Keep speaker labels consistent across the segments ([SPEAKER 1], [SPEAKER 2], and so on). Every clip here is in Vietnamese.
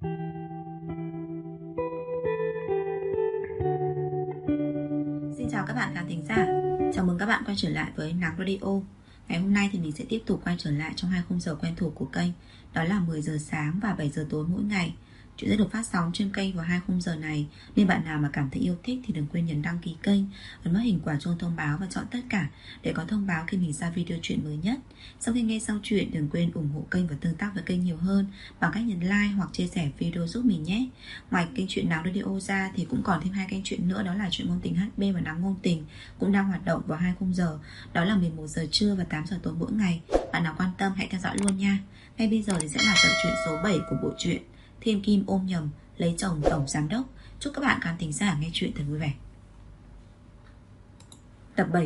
[SPEAKER 1] Xin chào các bạn khán thính giả. Chào mừng các bạn quay trở lại với Nắng Radio. Ngày hôm nay thì mình sẽ tiếp tục quay trở lại trong 2 khung giờ quen thuộc của kênh. Đó là 10 giờ sáng và 7 giờ tối mỗi ngày. Chuyện sẽ được phát sóng trên kênh vào 2 khung giờ này. Nên bạn nào mà cảm thấy yêu thích thì đừng quên nhấn đăng ký kênh, ấn vào hình quả chuông thông báo và chọn tất cả để có thông báo khi mình ra video chuyện mới nhất. Sau khi nghe xong chuyện, đừng quên ủng hộ kênh và tương tác với kênh nhiều hơn bằng cách nhấn like hoặc chia sẻ video giúp mình nhé. Ngoài kênh Chuyện Nắng Radio ra thì cũng còn thêm 2 kênh chuyện nữa, đó là Chuyện Ngôn Tình HB và Nắng Ngôn Tình, cũng đang hoạt động vào 2 khung giờ, đó là 11 giờ trưa và 8 giờ tối mỗi ngày. Bạn nào quan tâm hãy theo dõi luôn nha. Ngay bây giờ thì sẽ là tập truyện số 7 của bộ truyện Thiên Kim ôm nhầm lấy chồng tổng giám đốc. Chúc các bạn khán thính giả nghe chuyện thật vui vẻ. Tập 7.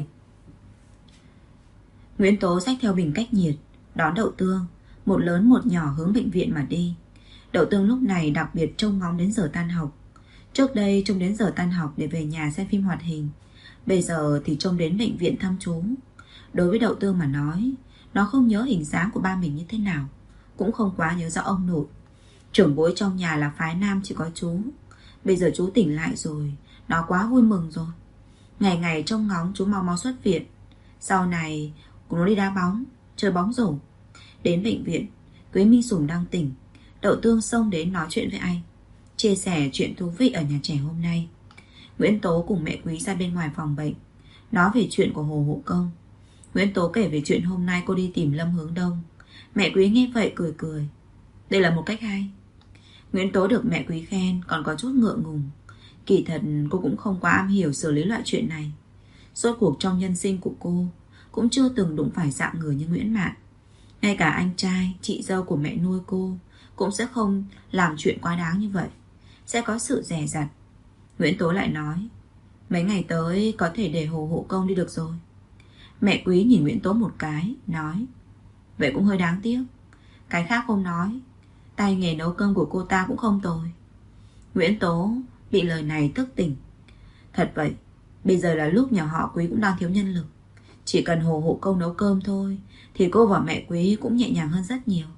[SPEAKER 1] Nguyễn Tố xách theo bình cách nhiệt, đón Đậu Tương, một lớn một nhỏ hướng bệnh viện mà đi. Đậu Tương lúc này đặc biệt trông ngóng đến giờ tan học. Trước đây trông đến giờ tan học để về nhà xem phim hoạt hình, bây giờ thì trông đến bệnh viện thăm chú. Đối với Đậu Tương mà nói, nó không nhớ hình dáng của ba mình như thế nào, cũng không quá nhớ rõ ông nội. Trưởng bối trong nhà là phái nam chỉ có chú. Bây giờ chú tỉnh lại rồi, nó quá vui mừng rồi. Ngày ngày trông ngóng chú mau mau xuất viện. Sau này nó đi đá bóng, chơi bóng rổ. Đến bệnh viện, Quế Minh Sùng đang tỉnh. Đậu Tương xông đến nói chuyện với anh, chia sẻ chuyện thú vị ở nhà trẻ hôm nay. Nguyễn Tố cùng mẹ Quý ra bên ngoài phòng bệnh, nói về chuyện của Hồ Hộ Công. Nguyễn Tố kể về chuyện hôm nay cô đi tìm Lâm Hướng Đông. Mẹ Quý nghe vậy cười cười. Đây là một cách hay. Nguyễn Tố được mẹ Quý khen còn có chút ngượng ngùng. Kỳ thật cô cũng không quá am hiểu xử lý loại chuyện này. Rốt cuộc trong nhân sinh của cô cũng chưa từng đụng phải dạng người như Nguyễn Mạn. Ngay cả anh trai, chị dâu của mẹ nuôi cô cũng sẽ không làm chuyện quá đáng như vậy, sẽ có sự dè dặt. Nguyễn Tố lại nói, mấy ngày tới có thể để Hồ Hộ Công đi được rồi. Mẹ Quý nhìn Nguyễn Tố một cái, nói, vậy cũng hơi đáng tiếc. Cái khác không nói, tay nghề nấu cơm của cô ta cũng không tồi. Nguyễn Tố bị lời này thức tỉnh. Thật vậy, bây giờ là lúc nhà họ Quý cũng đang thiếu nhân lực. Chỉ cần Hồ Hộ Công nấu cơm thôi thì cô và mẹ Quý cũng nhẹ nhàng hơn rất nhiều.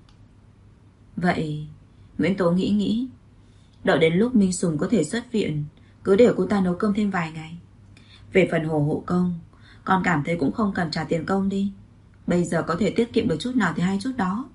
[SPEAKER 1] Vậy Nguyễn Tố nghĩ, đợi đến lúc Minh Sùng có thể xuất viện, cứ để cô ta nấu cơm thêm vài ngày. Về phần Hồ Hộ Công, con cảm thấy cũng không cần trả tiền công đi. Bây giờ có thể tiết kiệm được chút nào thì hay chút đó.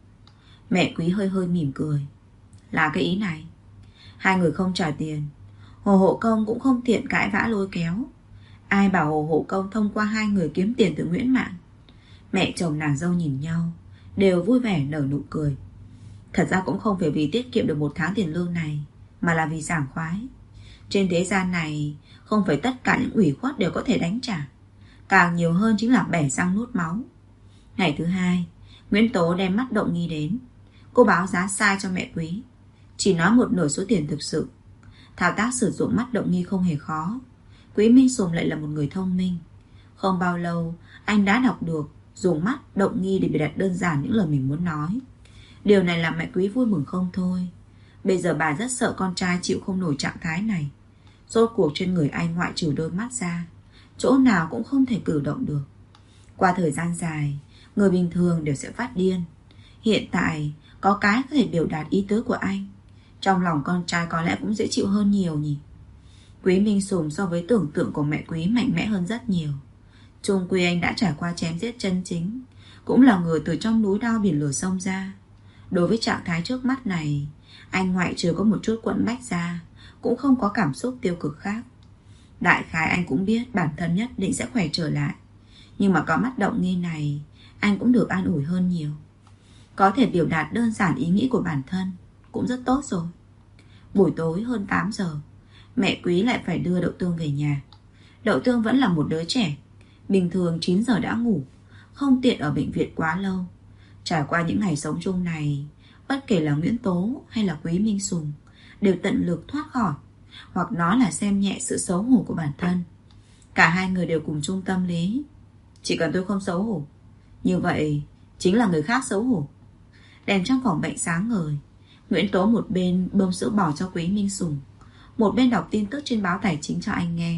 [SPEAKER 1] Mẹ Quý hơi mỉm cười. Là cái ý này. Hai người không trả tiền, Hồ Hộ Công cũng không tiện cãi vã lôi kéo. Ai bảo Hồ Hộ Công thông qua hai người kiếm tiền từ Nguyễn Mạn. Mẹ chồng nàng dâu nhìn nhau, đều vui vẻ nở nụ cười. Thật ra cũng không phải vì tiết kiệm được 1 tháng tiền lương này, mà là vì sảng khoái. Trên thế gian này không phải tất cả những ủy khuất đều có thể đánh trả. Càng nhiều hơn chính là bẻ răng nuốt máu. Ngày thứ 2, Nguyễn Tố đem mắt Động Nghi đến. Cô báo giá sai cho mẹ Quý, chỉ nói 1/2 số tiền thực sự. Thao tác sử dụng mắt Động Nghi không hề khó. Quý Minh Sùng lại là một người thông minh. Không bao lâu anh đã đọc được dùng mắt Động Nghi để bịa đặt đơn giản những lời mình muốn nói. Điều này làm mẹ Quý vui mừng không thôi. Bây giờ bà rất sợ con trai chịu không nổi trạng thái này. Rốt cuộc trên người anh ngoại trừ đôi mắt ra, chỗ nào cũng không thể cử động được. Qua thời gian dài, người bình thường đều sẽ phát điên. Hiện tại có cái có thể biểu đạt ý tứ của anh, trong lòng con trai có lẽ cũng dễ chịu hơn nhiều nhỉ. Quý Minh Sùng so với tưởng tượng của mẹ Quý mạnh mẽ hơn rất nhiều. Chung quy anh đã trải qua chém giết chân chính, cũng là người từ trong núi đao biển lửa xông ra. Đối với trạng thái trước mắt này, anh ngoại trừ có một chút quẫn bách ra, cũng không có cảm xúc tiêu cực khác. Đại khái anh cũng biết bản thân nhất định sẽ khỏe trở lại. Nhưng mà có mắt Động Nghi này, anh cũng được an ủi hơn nhiều. Có thể biểu đạt đơn giản ý nghĩ của bản thân cũng rất tốt rồi. Buổi tối hơn 8 giờ, mẹ Quý lại phải đưa Đậu Tương về nhà. Đậu Tương vẫn là một đứa trẻ, bình thường 9 giờ đã ngủ, không tiện ở bệnh viện quá lâu. Trải qua những ngày sống chung này, bất kể là Nguyễn Tố hay là Quý Minh Sùng đều tận lực thoát khỏi, hoặc nói là xem nhẹ sự xấu hổ của bản thân. Cả hai người đều cùng chung tâm lý. Chỉ cần tôi không xấu hổ, như vậy chính là người khác xấu hổ. Đèn trong phòng bệnh sáng ngời. Nguyễn Tố một bên bơm sữa bò cho Quý Minh Sùng, một bên đọc tin tức trên báo Tài Chính cho anh nghe.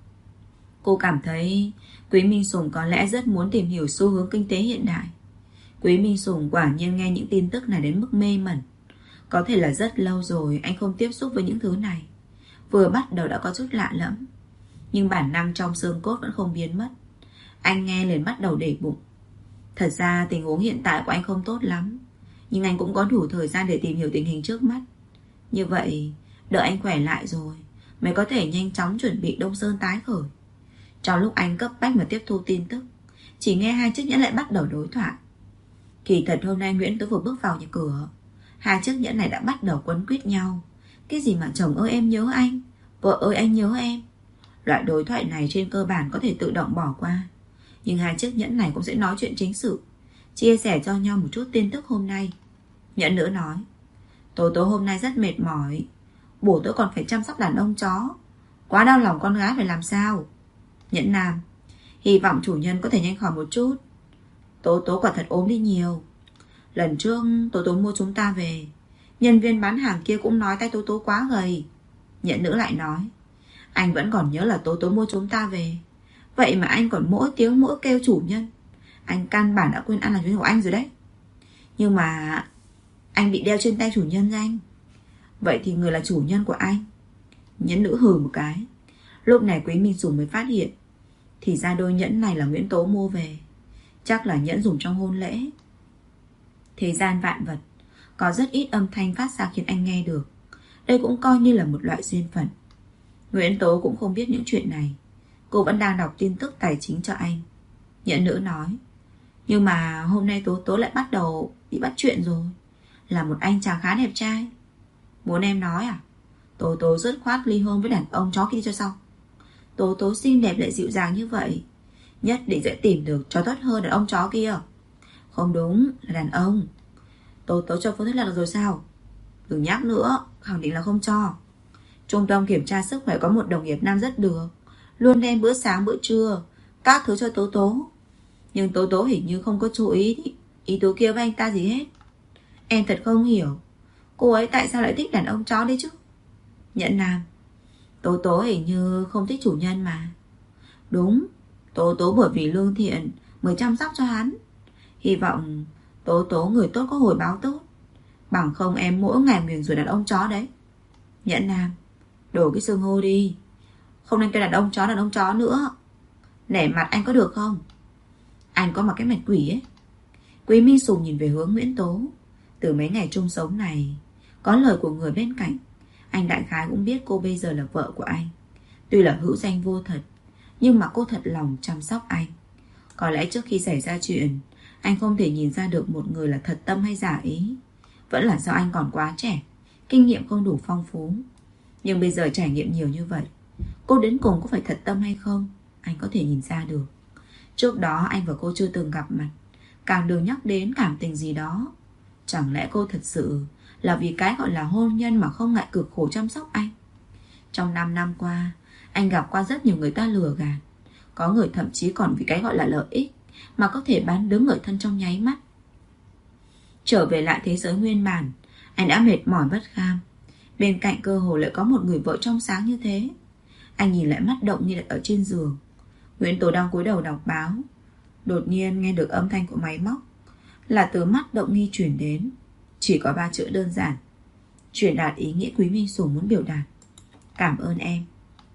[SPEAKER 1] Cô cảm thấy Quý Minh Sùng có lẽ rất muốn tìm hiểu xu hướng kinh tế hiện đại. Quý Minh Sùng quả nhiên nghe những tin tức này đến mức mê mẩn. Có thể là rất lâu rồi anh không tiếp xúc với những thứ này. Vừa bắt đầu đã có chút lạ lẫm, nhưng bản năng trong xương cốt vẫn không biến mất. Anh nghe liền bắt đầu để bụng. Thật ra tình huống hiện tại của anh không tốt lắm, nhưng anh cũng có đủ thời gian để tìm hiểu tình hình trước mắt. Như vậy, đợi anh khỏe lại rồi mới có thể nhanh chóng chuẩn bị Đông Sơn tái khởi. Trong lúc anh cấp bách mà tiếp thu tin tức, chỉ nghe hai chiếc nhẫn lại bắt đầu đối thoại. Kỳ thật hôm nay Nguyễn Tố vừa bước vào nhà cửa, hai chiếc nhẫn này đã bắt đầu quấn quýt nhau. Cái gì mà chồng ơi em nhớ anh, vợ ơi anh nhớ em. Loại đối thoại này trên cơ bản có thể tự động bỏ qua, nhưng hai chiếc nhẫn này cũng sẽ nói chuyện chính sự, chia sẻ cho nhau một chút tin tức hôm nay. Nhẫn nữ nói: Tố tố hôm nay rất mệt mỏi, buổi tối còn phải chăm sóc đàn ông chó, quá đau lòng con gái phải làm sao. Nhẫn nam: Hy vọng chủ nhân có thể nhanh khỏi một chút. Tố tố quả thật ốm đi nhiều. Lần trước tố tố mua chúng ta về, nhân viên bán hàng kia cũng nói tay tố tố quá gầy. Nhẫn nữ lại nói: Anh vẫn còn nhớ là tố tố mua chúng ta về, vậy mà anh còn mỗi tiếng mỗi kêu chủ nhân. Anh căn bản đã quên ăn là chuyện của anh rồi đấy. Nhưng mà anh bị đeo trên tay chủ nhân danh. Vậy thì người là chủ nhân của anh. Nhẫn nữ hừ một cái. Lúc này Quý Minh Sùng mới phát hiện, thì ra đôi nhẫn này là Nguyễn Tố mua về, chắc là nhẫn dùng trong hôn lễ. Thế gian vạn vật, có rất ít âm thanh phát ra khiến anh nghe được. Đây cũng coi như là một loại duyên phận. Nguyễn Tố cũng không biết những chuyện này, cô vẫn đang đọc tin tức tài chính cho anh. Nhẫn nữ nói: Nhưng mà hôm nay Tố Tố lại bắt đầu bị bắt chuyện rồi, là một anh chàng khá đẹp trai. Muốn em nói à? Tố Tố dứt khoát ly hôn với đàn ông chó kia cho xong. Tố Tố xinh đẹp lại dịu dàng như vậy, nhất định sẽ tìm được cho tốt hơn đàn ông chó kia. Không đúng, là đàn ông. Tố Tố cho phương thức là được rồi sao? Đừng nhắc nữa, khẳng định là không cho. Trung tâm kiểm tra sức khỏe có một đồng nghiệp nam rất được, luôn đem bữa sáng bữa trưa các thứ cho Tố Tố. Nhưng Tố Tố hình như không có chú ý tứ kia với anh ta gì hết. Em thật không hiểu, cô ấy tại sao lại thích đàn ông chó đấy chứ? Nhẫn nam: Tố Tố hình như không thích chủ nhân mà. Đúng, Tố Tố bởi vì lương thiện mới chăm sóc cho hắn. Hy vọng Tố Tố người tốt có hồi báo tốt, bằng không em mỗi ngày nguyền rủa đàn ông chó đấy. Nhẫn nam: Đổi cái xưng hô đi, không nên kêu đàn ông chó nữa. Nể mặt anh có được không? Anh có mặc cái mặt quỷ ấy. Quý Minh Sùng nhìn về hướng Nguyễn Tố. Từ mấy ngày chung sống này, có lời của người bên cạnh, anh đại khái cũng biết cô bây giờ là vợ của anh. Tuy là hữu danh vô thật, nhưng mà cô thật lòng chăm sóc anh. Có lẽ trước khi xảy ra chuyện, anh không thể nhìn ra được một người là thật tâm hay giả ý. Vẫn là do anh còn quá trẻ, kinh nghiệm không đủ phong phú. Nhưng bây giờ trải nghiệm nhiều như vậy, cô đến cùng có phải thật tâm hay không, anh có thể nhìn ra được. Trước đó anh và cô chưa từng gặp mặt, càng đừng nhắc đến cảm tình gì đó. Chẳng lẽ cô thật sự là vì cái gọi là hôn nhân mà không ngại cực khổ chăm sóc anh? Trong 5 năm qua, anh gặp qua rất nhiều người ta lừa gạt. Có người thậm chí còn vì cái gọi là lợi ích mà có thể bán đứng người thân trong nháy mắt. Trở về lại thế giới nguyên bản, anh đã mệt mỏi bất kham. Bên cạnh cơ hồ lại có một người vợ trong sáng như thế. Anh nhìn lại mắt Động Nghi đặt ở trên giường. Nguyễn Tố đang cúi đầu đọc báo, đột nhiên nghe được âm thanh của máy móc, là từ mắt Động Nghi chuyển đến. Chỉ có 3 chữ đơn giản, truyền đạt ý nghĩa Quý Minh Sùng muốn biểu đạt: Cảm ơn em.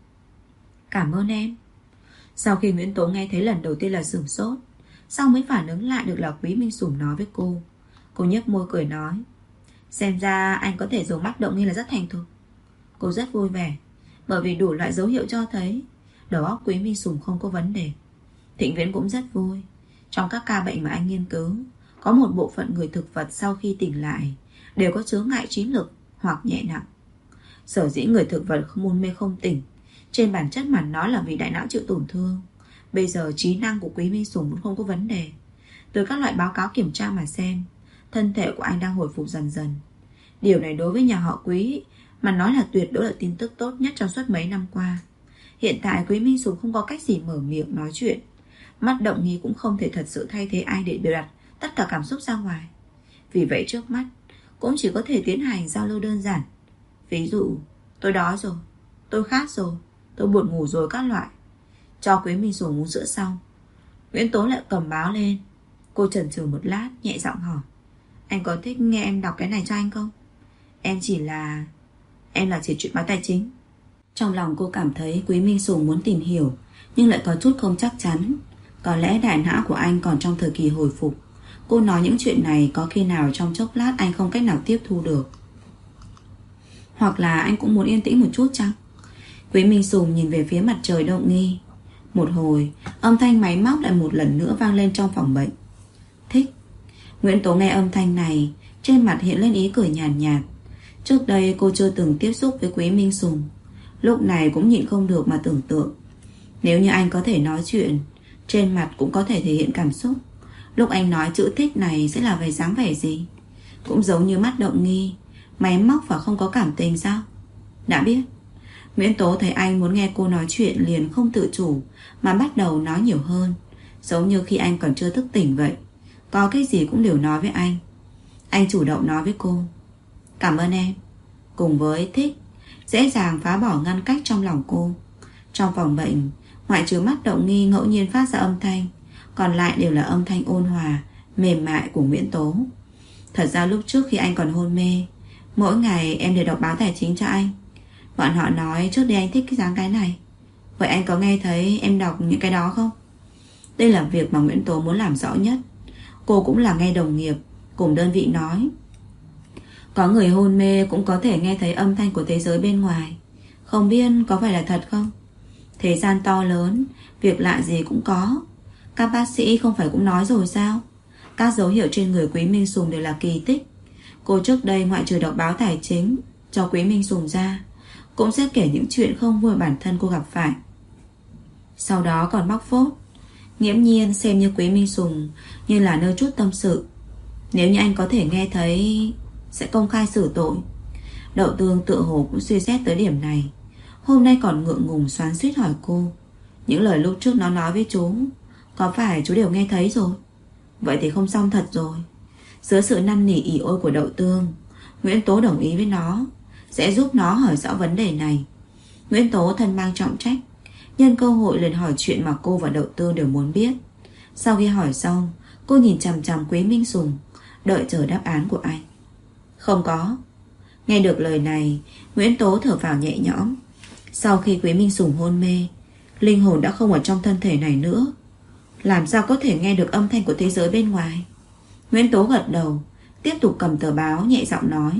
[SPEAKER 1] Cảm ơn em. Sau khi Nguyễn Tố nghe thấy lần đầu tiên là sửng sốt, sau mới phản ứng lại được là Quý Minh Sùng nói với cô. Cô nhếch môi cười nói: Xem ra anh có thể dùng mắt Động Nghi là rất thành thục. Cô rất vui vẻ, bởi vì đủ loại dấu hiệu cho thấy đầu óc Quý Minh Sùng không có vấn đề. Thịnh Viễn cũng rất vui. Trong các ca bệnh mà anh nghiên cứu, có một bộ phận người thực vật sau khi tỉnh lại đều có chướng ngại trí lực hoặc nhẹ nặng. Sở dĩ người thực vật không hôn mê không tỉnh, trên bản chất mà nói là vì đại não chịu tổn thương. Bây giờ trí năng của Quý Minh Sùng cũng không có vấn đề. Từ các loại báo cáo kiểm tra mà xem, thân thể của anh đang hồi phục dần dần. Điều này đối với nhà họ Quý mà nói là tuyệt đối là tin tức tốt nhất trong suốt mấy năm qua. Hiện tại Quý Minh Sùng không có cách gì mở miệng nói chuyện. Mắt Động Nghi cũng không thể thật sự thay thế ai để biểu đạt tất cả cảm xúc ra ngoài. Vì vậy trước mắt cũng chỉ có thể tiến hành giao lưu đơn giản. Ví dụ: Tôi đói rồi, tôi khát rồi, tôi buồn ngủ rồi các loại. Cho Quý Minh Sùng uống sữa xong, Nguyễn Tố lại cầm báo lên. Cô chần chừ một lát nhẹ giọng hỏi: Anh có thích nghe em đọc cái này cho anh không? Em là chỉ chuyện báo tài chính. Trong lòng cô cảm thấy Quý Minh Sùng muốn tìm hiểu, nhưng lại có chút không chắc chắn. Có lẽ đại não của anh còn trong thời kỳ hồi phục. Cô nói những chuyện này có khi nào trong chốc lát anh không cách nào tiếp thu được. Hoặc là anh cũng muốn yên tĩnh một chút chăng? Quý Minh Sùng nhìn về phía mặt trời động nghi. Một hồi, âm thanh máy móc lại một lần nữa vang lên trong phòng bệnh. Thích. Nguyễn Tố nghe âm thanh này, trên mặt hiện lên ý cười nhàn nhạt. Trước đây cô chưa từng tiếp xúc với Quý Minh Sùng, lúc này cũng nhịn không được mà tưởng tượng, nếu như anh có thể nói chuyện, trên mặt cũng có thể thể hiện cảm xúc, lúc anh nói chữ thích này sẽ là về dáng vẻ gì? Cũng giống như mắt động nghi, máy móc và không có cảm tình sao? Đã biết. Nguyễn Tố thấy anh muốn nghe cô nói chuyện liền không tự chủ mà bắt đầu nói nhiều hơn, giống như khi anh còn chưa thức tỉnh vậy. Có cái gì cũng đều nói với anh. Anh chủ động nói với cô, cảm ơn em, cùng với thích, dễ dàng phá bỏ ngăn cách trong lòng cô. Trong phòng bệnh, ngoại trừ mắt động nghi ngẫu nhiên phát ra âm thanh, còn lại đều là âm thanh ôn hòa, mềm mại của Nguyễn Tố. Thật ra lúc trước khi anh còn hôn mê, mỗi ngày em đều đọc báo tài chính cho anh. Bọn họ nói trước đây anh thích cái dáng cái này. Vậy anh có nghe thấy em đọc những cái đó không? Đây là việc mà Nguyễn Tố muốn làm rõ nhất. Cô cũng là nghe đồng nghiệp cùng đơn vị nói, có người hôn mê cũng có thể nghe thấy âm thanh của thế giới bên ngoài. Không biết có phải là thật không? Thế gian to lớn, việc lạ gì cũng có. Các bác sĩ không phải cũng nói rồi sao? Các dấu hiệu trên người Quý Minh Sùng đều là kỳ tích. Cô trước đây ngoại trừ đọc báo tài chính cho Quý Minh Sùng ra, cũng sẽ kể những chuyện không vui bản thân cô gặp phải. Sau đó còn bóc phốt, nghiễm nhiên xem như Quý Minh Sùng như là nơi chút tâm sự. Nếu như anh có thể nghe thấy, sẽ công khai xử tội. Đậu Tương tựa hồ cũng suy xét tới điểm này. Hôm nay còn ngượng ngùng xoắn xuýt hỏi cô, những lời lúc trước nó nói với chú, có phải chú đều nghe thấy rồi? Vậy thì không xong thật rồi. Dưới sự năn nỉ ỉ ôi của Đậu Tương, Nguyễn Tố đồng ý với nó, sẽ giúp nó hỏi rõ vấn đề này. Nguyễn Tố thân mang trọng trách, nhân cơ hội liền hỏi chuyện mà cô và Đậu Tương đều muốn biết. Sau khi hỏi xong, cô nhìn chằm chằm Quý Minh Sùng, đợi chờ đáp án của anh. Không có. Nghe được lời này, Nguyễn Tố thở vào nhẹ nhõm. Sau khi Quý Minh Sùng hôn mê, linh hồn đã không ở trong thân thể này nữa, làm sao có thể nghe được âm thanh của thế giới bên ngoài? Nguyễn Tố gật đầu, tiếp tục cầm tờ báo nhẹ giọng nói,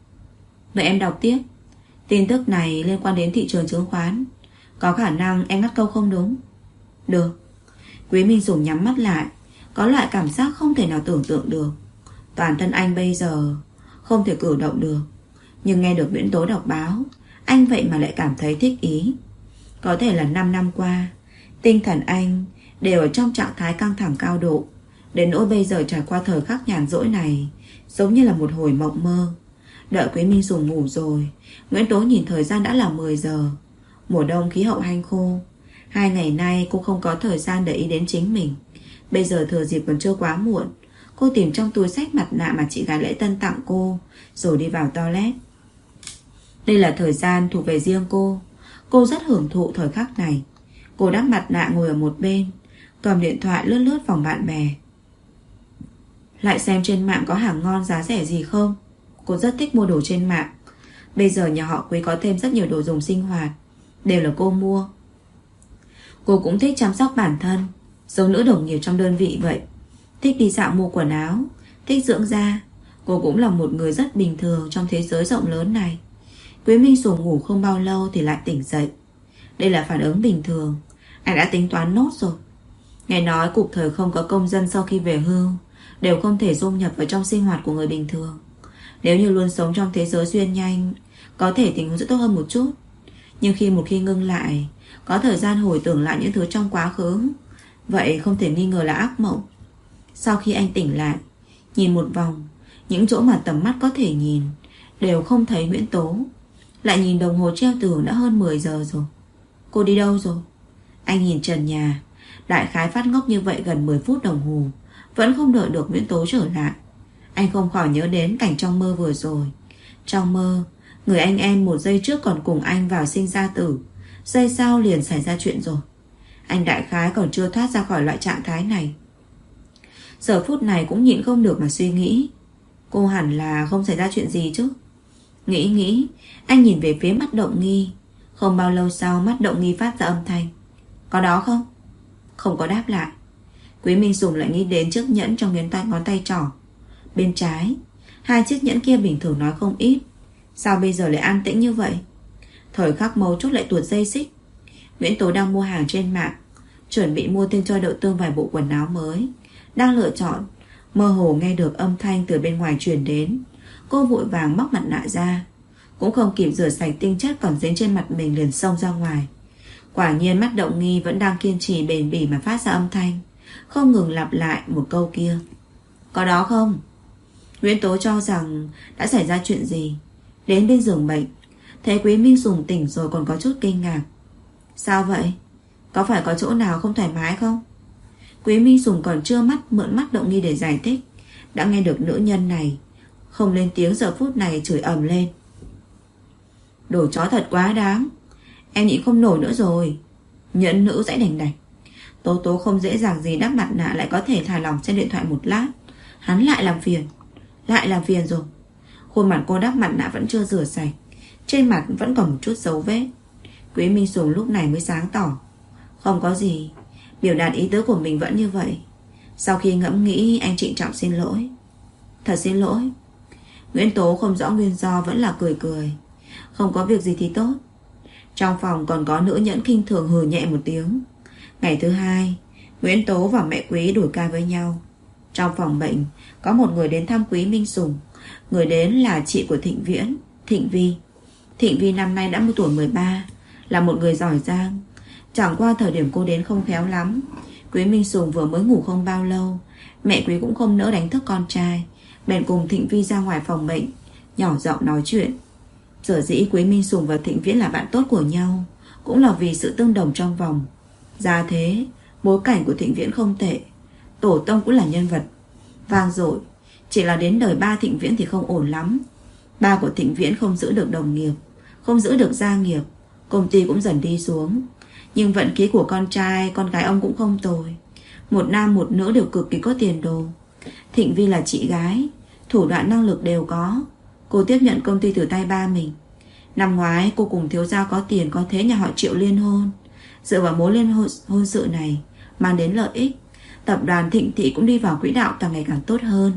[SPEAKER 1] vậy em đọc tiếp. Tin tức này liên quan đến thị trường chứng khoán, có khả năng em ngắt câu không đúng? Được. Quý Minh Sùng nhắm mắt lại, có loại cảm giác không thể nào tưởng tượng được. Toàn thân anh bây giờ không thể cử động được, nhưng nghe được Nguyễn Tố đọc báo, anh vậy mà lại cảm thấy thích ý. Có thể là 5 năm qua, tinh thần anh đều ở trong trạng thái căng thẳng cao độ, đến nỗi bây giờ trải qua thời khắc nhàn rỗi này giống như là một hồi mộng mơ. Đợi Quý Minh Sùng ngủ rồi, Nguyễn Tố nhìn thời gian đã là 10 giờ. Mùa đông khí hậu hanh khô, 2 ngày nay cô không có thời gian để ý đến chính mình. Bây giờ thừa dịp còn chưa quá muộn, cô tìm trong túi xách mặt nạ mà chị gái Lễ Tân tặng cô, rồi đi vào toilet. Đây là thời gian thuộc về riêng cô. Cô rất hưởng thụ thời khắc này. Cô đắp mặt nạ ngồi ở một bên, cầm điện thoại lướt lướt vòng bạn bè, lại xem trên mạng có hàng ngon giá rẻ gì không. Cô rất thích mua đồ trên mạng. Bây giờ nhà họ Quý có thêm rất nhiều đồ dùng sinh hoạt, đều là cô mua. Cô cũng thích chăm sóc bản thân, giống nữ đồng nghiệp trong đơn vị vậy. Thích đi dạo mua quần áo, thích dưỡng da. Cô cũng là một người rất bình thường trong thế giới rộng lớn này. Quý Minh Sùng ngủ không bao lâu thì lại tỉnh dậy. Đây là phản ứng bình thường. Anh đã tính toán nốt rồi. Nghe nói cục thời không có công dân sau khi về hưu đều không thể dung nhập vào trong sinh hoạt của người bình thường. Nếu như luôn sống trong thế giới xuyên nhanh, có thể tình huống sẽ tốt hơn một chút. Nhưng một khi ngưng lại, có thời gian hồi tưởng lại những thứ trong quá khứ, vậy không thể nghi ngờ là ác mộng. Sau khi anh tỉnh lại, nhìn một vòng, những chỗ mà tầm mắt có thể nhìn đều không thấy Nguyễn Tố. Lại nhìn đồng hồ treo tường đã hơn 10 giờ rồi. Cô đi đâu rồi? Anh nhìn trần nhà, đại khái phát ngốc như vậy gần 10 phút đồng hồ, vẫn không đợi được Nguyễn Tố trở lại. Anh không khỏi nhớ đến cảnh trong mơ vừa rồi. Trong mơ, người anh em một giây trước còn cùng anh vào sinh ra tử, giây sau liền xảy ra chuyện rồi. Anh đại khái còn chưa thoát ra khỏi loại trạng thái này. Giờ phút này cũng nhịn không được mà suy nghĩ, cô hẳn là không xảy ra chuyện gì chứ. Nghĩ, anh nhìn về phía mắt Động Nghi. Không bao lâu sau, mắt Động Nghi phát ra âm thanh: có đó không? Không có đáp lại. Quý Minh Sùng lại nghĩ đến chiếc nhẫn trong ngón tay trỏ bên trái. Hai chiếc nhẫn kia bình thường nói không ít, sao bây giờ lại an tĩnh như vậy? Thời khắc mấu chốt lại tuột dây xích. Nguyễn Tố đang mua hàng trên mạng, chuẩn bị mua thêm cho Đậu Tương vài bộ quần áo mới. Đang lựa chọn, mơ hồ nghe được âm thanh từ bên ngoài truyền đến. Cô vội vàng móc mặt nạ ra, cũng không kịp rửa sạch tinh chất còn dính trên mặt mình, liền xông ra ngoài. Quả nhiên mắt Động Nghi vẫn đang kiên trì bền bỉ mà phát ra âm thanh, không ngừng lặp lại một câu kia: có đó không? Nguyễn Tố cho rằng đã xảy ra chuyện gì. Đến bên giường bệnh, thấy Quý Minh Sùng tỉnh rồi còn có chút kinh ngạc. Sao vậy? Có phải có chỗ nào không thoải mái không? Quý Minh Sùng còn chưa mượn mắt Động Nghi để giải thích, đã nghe được nữ nhân này không lên tiếng giờ phút này chửi ầm lên: đồ chó thật quá đáng, em nhịn không nổi nữa rồi. Nhẫn nữ dãy đành đạch. Tố Tố không dễ dàng gì đắp mặt nạ lại có thể thả lỏng xem điện thoại một lát. Hắn lại làm phiền rồi. Khuôn mặt cô đắp mặt nạ vẫn chưa rửa sạch, trên mặt vẫn còn một chút dấu vết. Quý Minh Sùng lúc này mới sáng tỏ: không có gì, biểu đạt ý tứ của mình vẫn như vậy. Sau khi ngẫm nghĩ, anh trịnh trọng xin lỗi. Thật xin lỗi. Nguyễn Tố không rõ nguyên do vẫn là cười. Không có việc gì thì tốt. Trong phòng còn có nữ nhẫn khinh thường hừ nhẹ một tiếng. Ngày thứ hai, Nguyễn Tố và mẹ Quý đổi ca với nhau. Trong phòng bệnh có một người đến thăm Quý Minh Sùng. Người đến là chị của Thịnh Viễn, Thịnh Vi. Thịnh Vi năm nay đã tuổi 13, là một người giỏi giang. Chẳng qua thời điểm cô đến không khéo lắm. Quý Minh Sùng vừa mới ngủ không bao lâu, mẹ Quý cũng không nỡ đánh thức con trai, bèn cùng Thịnh Vi ra ngoài phòng bệnh, nhỏ giọng nói chuyện. Sở dĩ Quý Minh Sùng và Thịnh Viễn là bạn tốt của nhau cũng là vì sự tương đồng trong vòng. Gia thế, bối cảnh của Thịnh Viễn không tệ, tổ tông cũng là nhân vật vang dội. Chỉ là đến đời ba Thịnh Viễn thì không ổn lắm. Ba của Thịnh Viễn không giữ được đồng nghiệp, không giữ được gia nghiệp, công ty cũng dần đi xuống. Nhưng vận khí của con trai, con gái ông cũng không tồi. Một nam một nữ đều cực kỳ có tiền đồ. Thịnh Vi là chị gái, thủ đoạn năng lực đều có. Cô tiếp nhận công ty từ tay ba mình. Năm ngoái cô cùng thiếu gia có tiền có thế nhà họ Triệu liên hôn. Dựa vào mối liên hôn sự này mang đến lợi ích, tập đoàn Thịnh Thị cũng đi vào quỹ đạo càng ngày càng tốt hơn.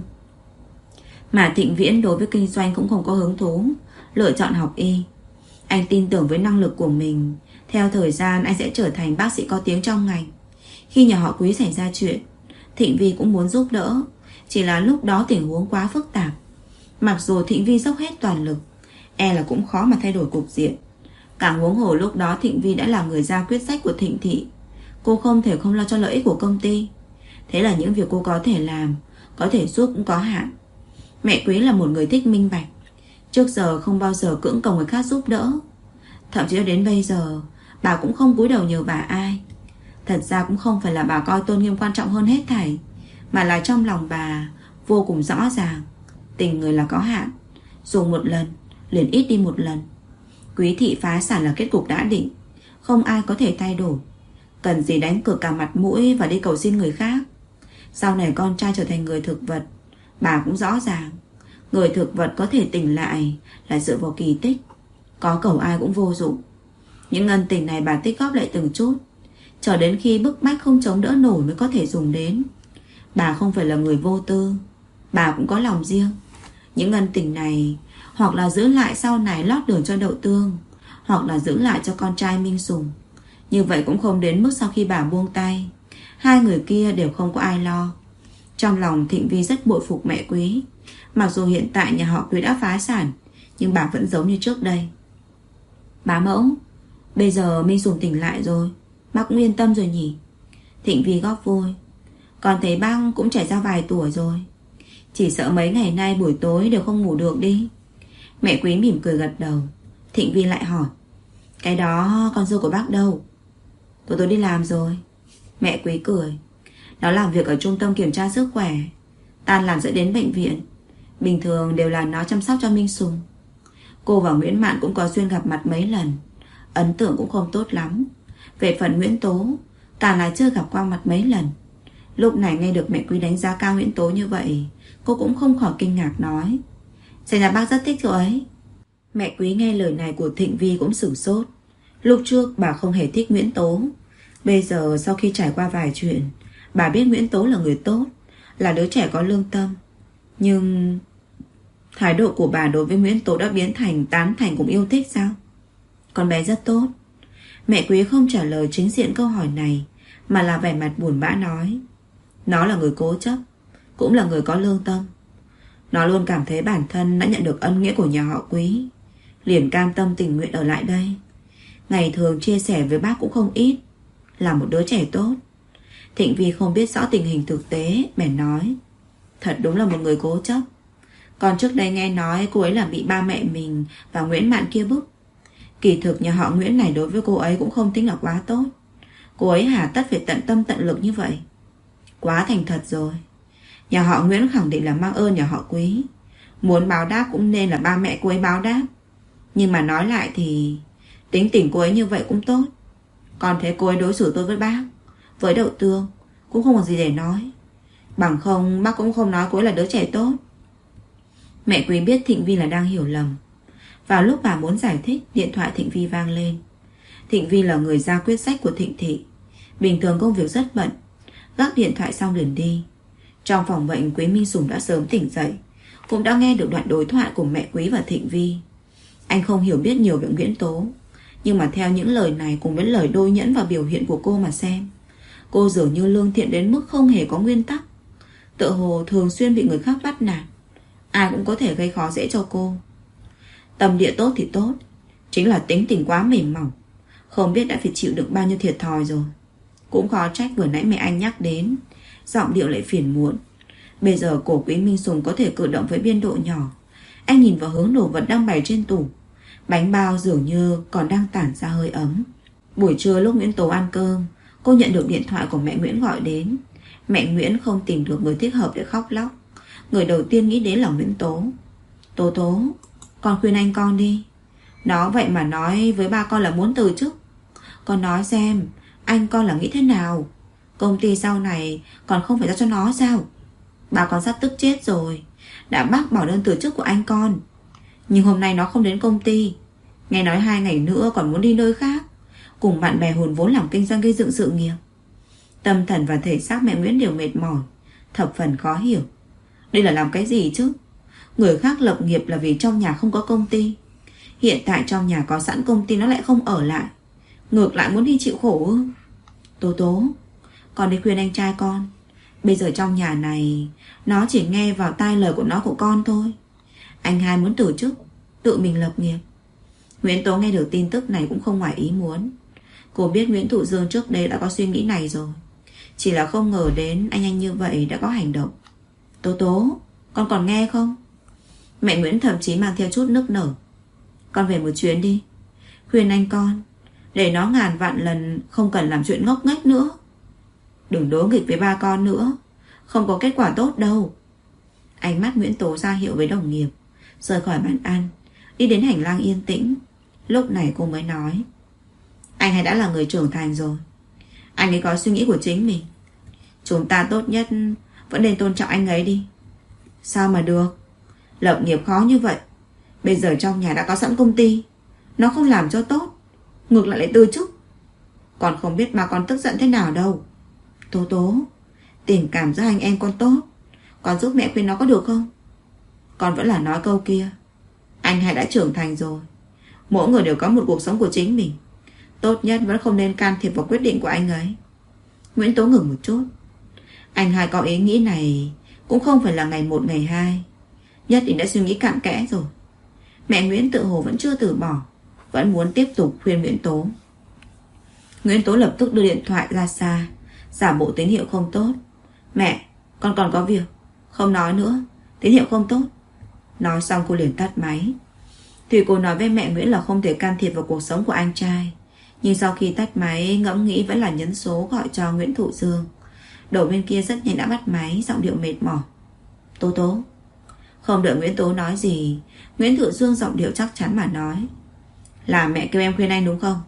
[SPEAKER 1] Mà Thịnh Viễn đối với kinh doanh cũng không có hứng thú, lựa chọn học y. Anh tin tưởng với năng lực của mình, theo thời gian anh sẽ trở thành bác sĩ có tiếng trong ngành. Khi nhà họ Quý xảy ra chuyện, Thịnh Vi cũng muốn giúp đỡ, chỉ là lúc đó tình huống quá phức tạp. Mặc dù Thịnh Vi dốc hết toàn lực, e là cũng khó mà thay đổi cục diện. Càng huống hồ lúc đó Thịnh Vi đã là người ra quyết sách của Thịnh Thị. Cô không thể không lo cho lợi ích của công ty. Thế là những việc cô có thể làm, có thể giúp cũng có hạn. Mẹ Quý là một người thích minh bạch, trước giờ không bao giờ cưỡng cầu người khác giúp đỡ. Thậm chí đến bây giờ bà cũng không cúi đầu nhờ vả ai. Thật ra cũng không phải là bà coi tôn nghiêm quan trọng hơn hết thảy, mà là trong lòng bà vô cùng rõ ràng, tình người là có hạn, dùng một lần liền ít đi một lần. Quý thị phá sản là kết cục đã định, không ai có thể thay đổi. Cần gì đánh cược cả mặt mũi và đi cầu xin người khác. Sau này con trai trở thành người thực vật, bà cũng rõ ràng, người thực vật có thể tỉnh lại là dựa vào kỳ tích, có cầu ai cũng vô dụng. Những ân tình này bà tích góp lại từng chút, chờ đến khi bức bách không chống đỡ nổi mới có thể dùng đến. Bà không phải là người vô tư, bà cũng có lòng riêng. Những ân tình này hoặc là giữ lại sau này lót đường cho Đậu Tương, hoặc là giữ lại cho con trai Minh Sùng. Như vậy cũng không đến mức sau khi bà buông tay, hai người kia đều không có ai lo. Trong lòng Thịnh Vi rất bội phục mẹ Quý. Mặc dù hiện tại nhà họ Quý đã phá sản, nhưng bà vẫn giống như trước đây. Bá mẫu, bây giờ Minh Sùng tỉnh lại rồi, bác cũng yên tâm rồi nhỉ? Thịnh Vi góp vui. Còn thấy bác cũng trải ra vài tuổi rồi, chỉ sợ mấy ngày nay buổi tối đều không ngủ được đi. Mẹ Quý mỉm cười gật đầu. Thịnh Vi lại hỏi: cái đó con dâu của bác đâu? Tôi đi làm rồi. Mẹ Quý cười: nó làm việc ở trung tâm kiểm tra sức khỏe, tan làm sẽ đến bệnh viện. Bình thường đều là nó chăm sóc cho Minh Sùng. Cô và Nguyễn Mạn cũng có duyên gặp mặt mấy lần, ấn tượng cũng không tốt lắm. Về phần Nguyễn Tố, càng là chưa gặp qua mặt mấy lần. Lúc này nghe được mẹ Quý đánh giá cao Nguyễn Tố như vậy, cô cũng không khỏi kinh ngạc nói: xem ra bác rất thích cô ấy. Mẹ Quý nghe lời này của Thịnh Vi cũng sửng sốt. Lúc trước bà không hề thích Nguyễn Tố. Bây giờ sau khi trải qua vài chuyện, bà biết Nguyễn Tố là người tốt, là đứa trẻ có lương tâm. Nhưng thái độ của bà đối với Nguyễn Tố đã biến thành tán thành cũng yêu thích sao? Con bé rất tốt. Mẹ Quý không trả lời chính diện câu hỏi này, mà là vẻ mặt buồn bã nói: nó là người cố chấp, cũng là người có lương tâm. Nó luôn cảm thấy bản thân đã nhận được ân nghĩa của nhà họ Quý, liền cam tâm tình nguyện ở lại đây. Ngày thường chia sẻ với bác cũng không ít, là một đứa trẻ tốt. Thịnh Vi không biết rõ tình hình thực tế, bèn nói: thật đúng là một người cố chấp. Còn trước đây nghe nói cô ấy là bị ba mẹ mình và Nguyễn Mạn kia bức. Kỳ thực nhà họ Nguyễn này đối với cô ấy cũng không tính là quá tốt. Cô ấy hà tất phải tận tâm tận lực như vậy. Quá thành thật rồi. Nhà họ Nguyễn khẳng định là mang ơn nhà họ Quý. Muốn báo đáp cũng nên là ba mẹ cô ấy báo đáp. Nhưng mà nói lại thì tính tình cô ấy như vậy cũng tốt. Còn thấy cô ấy đối xử tôi với bác, với Đậu Tương, cũng không có gì để nói. Bằng không bác cũng không nói cô ấy là đứa trẻ tốt. Mẹ Quý biết Thịnh Vi là đang hiểu lầm. Vào lúc bà muốn giải thích, điện thoại Thịnh Vi vang lên. Thịnh Vi là người ra quyết sách của Thịnh thị. Bình thường công việc rất bận, gác điện thoại xong liền đi. Trong phòng bệnh, Quý Minh Sùng đã sớm tỉnh dậy, cũng đã nghe được đoạn đối thoại của mẹ Quý và Thịnh Vi. Anh không hiểu biết nhiều về Nguyễn Tố, nhưng mà theo những lời này cùng với lời đôi nhẫn và biểu hiện của cô mà xem, cô dường như lương thiện đến mức không hề có nguyên tắc. Tựa hồ thường xuyên bị người khác bắt nạt, ai cũng có thể gây khó dễ cho cô. Tâm địa tốt thì tốt, chính là tính tình quá mềm mỏng. Không biết đã phải chịu được bao nhiêu thiệt thòi rồi. Cũng khó trách vừa nãy mẹ anh nhắc đến, giọng điệu lại phiền muộn. Bây giờ cổ Quý Minh Sùng có thể cử động với biên độ nhỏ. Anh nhìn vào hướng đồ vật đang bày trên tủ. Bánh bao dường như còn đang tản ra hơi ấm. Buổi trưa lúc Nguyễn Tố ăn cơm, cô nhận được điện thoại của mẹ Nguyễn gọi đến. Mẹ Nguyễn không tìm được người thích hợp để khóc lóc. Người đầu tiên nghĩ đến là Nguyễn Tố. Tố Tố, con khuyên anh con đi. Nó vậy mà nói với ba con là muốn từ chức. Con nói xem anh con là nghĩ thế nào. Công ty sau này còn không phải giao cho nó sao? Bà con sắp tức chết rồi, đã bác bỏ đơn từ chức của anh con. Nhưng hôm nay nó không đến công ty, nghe nói 2 ngày nữa còn muốn đi nơi khác, cùng bạn bè hùn vốn làm kinh doanh gây dựng sự nghiệp. Tâm thần và thể xác mẹ Nguyễn đều mệt mỏi, thập phần khó hiểu. Đây là làm cái gì chứ? Người khác lập nghiệp là vì trong nhà không có công ty. Hiện tại trong nhà có sẵn công ty nó lại không ở lại, ngược lại muốn đi chịu khổ ư? Tố Tố, con đi khuyên anh trai con. Bây giờ trong nhà này nó chỉ nghe vào tai lời của nó của con thôi. Anh hai muốn từ chức, tự mình lập nghiệp. Nguyễn Tố nghe được tin tức này cũng không ngoài ý muốn. Cô biết Nguyễn Thụ Dương trước đây đã có suy nghĩ này rồi, chỉ là không ngờ đến anh như vậy đã có hành động. Tố Tố, con còn nghe không? Mẹ Nguyễn thậm chí mang theo chút nức nở. Con về một chuyến đi, khuyên anh con, để nó ngàn vạn lần không cần làm chuyện ngốc nghếch nữa. Đừng đố nghịch với ba con nữa, không có kết quả tốt đâu. Ánh mắt Nguyễn Tố ra hiệu với đồng nghiệp, rời khỏi bàn ăn, đi đến hành lang yên tĩnh. Lúc này cô mới nói: anh ấy đã là người trưởng thành rồi, anh ấy có suy nghĩ của chính mình. Chúng ta tốt nhất vẫn nên tôn trọng anh ấy đi. Sao mà được? Lập nghiệp khó như vậy. Bây giờ trong nhà đã có sẵn công ty, nó không làm cho tốt, ngược lại từ chức. Còn không biết bà con tức giận thế nào đâu. Tố Tố, tình cảm giữa anh em con tốt, con giúp mẹ khuyên nó có được không? Con vẫn là nói câu kia, anh hai đã trưởng thành rồi, mỗi người đều có một cuộc sống của chính mình. Tốt nhất vẫn không nên can thiệp vào quyết định của anh ấy. Nguyễn Tố ngừng một chút. Anh hai có ý nghĩ này cũng không phải là ngày 1 ngày 2, nhất định đã suy nghĩ cặn kẽ rồi. Mẹ Nguyễn tự hồ vẫn chưa từ bỏ, vẫn muốn tiếp tục khuyên Nguyễn Tố. Nguyễn Tố lập tức đưa điện thoại ra xa, giả bộ tín hiệu không tốt. Mẹ, con còn có việc, không nói nữa, tín hiệu không tốt. Nói xong cô liền tắt máy. Tuy cô nói với mẹ Nguyễn là không thể can thiệp vào cuộc sống của anh trai, nhưng sau khi tắt máy, ngẫm nghĩ vẫn là nhấn số gọi cho Nguyễn Thụ Dương. Đầu bên kia rất nhanh đã bắt máy, giọng điệu mệt mỏi. Tố Tố. Không đợi Nguyễn Tố nói gì, Nguyễn Thụ Dương giọng điệu chắc chắn mà nói: là mẹ kêu em khuyên anh đúng không?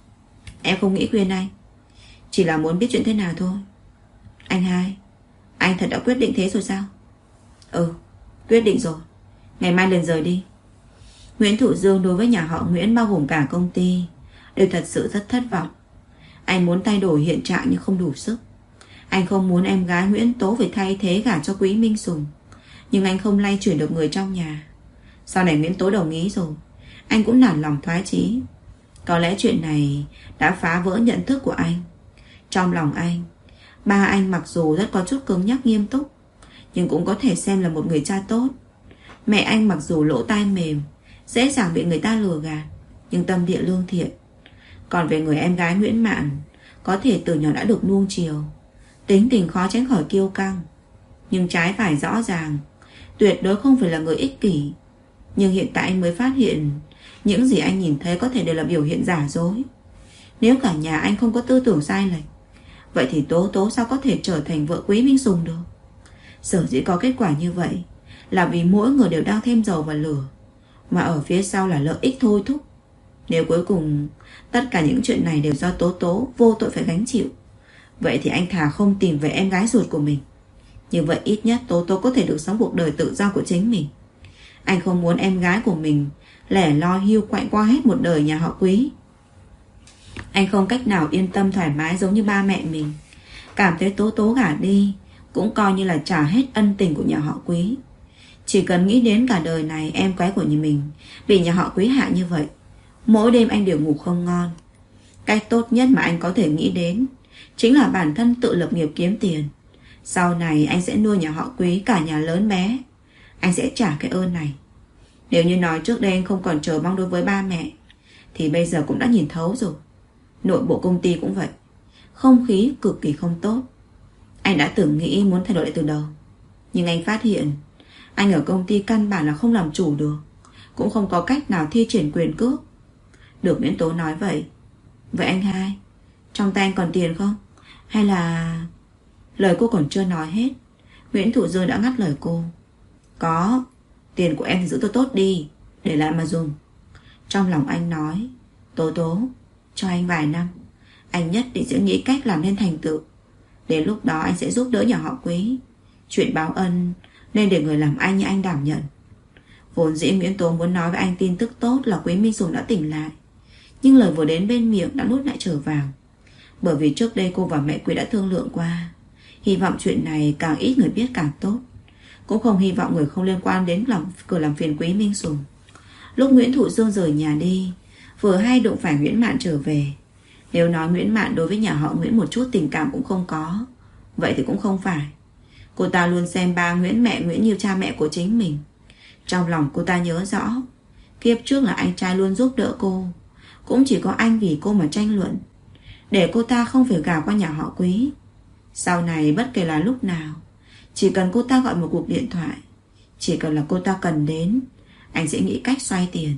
[SPEAKER 1] Em không nghĩ khuyên anh, chỉ là muốn biết chuyện thế nào thôi. Anh hai, anh thật đã quyết định thế rồi sao? Ừ, quyết định rồi, ngày mai liền rời đi. Nguyễn Thụ Dương đối với nhà họ Nguyễn bao gồm cả công ty đều thật sự rất thất vọng. Anh muốn thay đổi hiện trạng nhưng không đủ sức. Anh không muốn em gái Nguyễn Tố phải thay thế gả cho Quý Minh Sùng, nhưng anh không lay chuyển được người trong nhà. Sau này Nguyễn Tố đồng ý rồi, anh cũng nản lòng thoái chí. Có lẽ chuyện này đã phá vỡ nhận thức của anh. Trong lòng anh, ba anh mặc dù rất có chút cứng nhắc nghiêm túc, nhưng cũng có thể xem là một người cha tốt. Mẹ anh mặc dù lỗ tai mềm, dễ dàng bị người ta lừa gạt, nhưng tâm địa lương thiện. Còn về người em gái Nguyễn Mạn, có thể từ nhỏ đã được nuông chiều, tính tình khó tránh khỏi kiêu căng, nhưng trái phải rõ ràng, tuyệt đối không phải là người ích kỷ. Nhưng hiện tại anh mới phát hiện, những gì anh nhìn thấy có thể đều là biểu hiện giả dối. Nếu cả nhà anh không có tư tưởng sai lệch, vậy thì Tố Tố sao có thể trở thành vợ Quý Minh Sùng được? Sở dĩ có kết quả như vậy là vì mỗi người đều đang thêm dầu vào lửa, mà ở phía sau là lợi ích thôi thúc. Nếu cuối cùng tất cả những chuyện này đều do Tố Tố vô tội phải gánh chịu, vậy thì anh thà không tìm về em gái ruột của mình. Như vậy ít nhất Tố Tố có thể được sống cuộc đời tự do của chính mình. Anh không muốn em gái của mình lẻ loi hiu quạnh qua hết một đời nhà họ Quý. Anh không cách nào yên tâm thoải mái giống như ba mẹ mình. Cảm thấy Tố Tố gả đi cũng coi như là trả hết ân tình của nhà họ Quý. Chỉ cần nghĩ đến cả đời này em gái của nhà mình bị nhà họ Quý hạ như vậy, mỗi đêm anh đều ngủ không ngon. Cách tốt nhất mà anh có thể nghĩ đến chính là bản thân tự lập nghiệp kiếm tiền. Sau này anh sẽ nuôi nhà họ Quý cả nhà lớn bé. Anh sẽ trả cái ơn này. Nếu như nói trước đây anh không còn chờ mong đối với ba mẹ, thì bây giờ cũng đã nhìn thấu rồi. Nội bộ công ty cũng vậy, không khí cực kỳ không tốt. Anh đã từng nghĩ muốn thay đổi lại từ đầu, nhưng anh phát hiện anh ở công ty căn bản là không làm chủ được, cũng không có cách nào thi triển quyền cước. Được Nguyễn Tố nói vậy. Vậy anh hai, trong tay anh còn tiền không? Hay là... Lời cô còn chưa nói hết, Nguyễn Thụ Dương đã ngắt lời cô. Có, tiền của em thì giữ tôi tốt đi, để lại mà dùng. Trong lòng anh nói, Tố Tố, cho anh vài năm, anh nhất định sẽ nghĩ cách làm nên thành tựu. Đến lúc đó anh sẽ giúp đỡ nhà họ Quý. Chuyện báo ân nên để người làm anh như anh đảm nhận. Vốn dĩ Nguyễn Tố muốn nói với anh tin tức tốt là Quý Minh Sùng đã tỉnh lại, nhưng lời vừa đến bên miệng đã nuốt lại trở vào. Bởi vì trước đây cô và mẹ Quý đã thương lượng qua, hy vọng chuyện này càng ít người biết càng tốt. Cũng không hy vọng người không liên quan đến cửa làm phiền Quý Minh Sùng. Lúc Nguyễn Thụ Dương rời nhà đi, vừa hay đụng phải Nguyễn Mạn trở về. Nếu nói Nguyễn Mạn đối với nhà họ Nguyễn một chút tình cảm cũng không có, vậy thì cũng không phải. Cô ta luôn xem ba Nguyễn mẹ Nguyễn như cha mẹ của chính mình. Trong lòng cô ta nhớ rõ, kiếp trước là anh trai luôn giúp đỡ cô, cũng chỉ có anh vì cô mà tranh luận, để cô ta không phải gả qua nhà họ Quý. Sau này bất kể là lúc nào, chỉ cần cô ta gọi một cuộc điện thoại, chỉ cần là cô ta cần đến, anh sẽ nghĩ cách xoay tiền.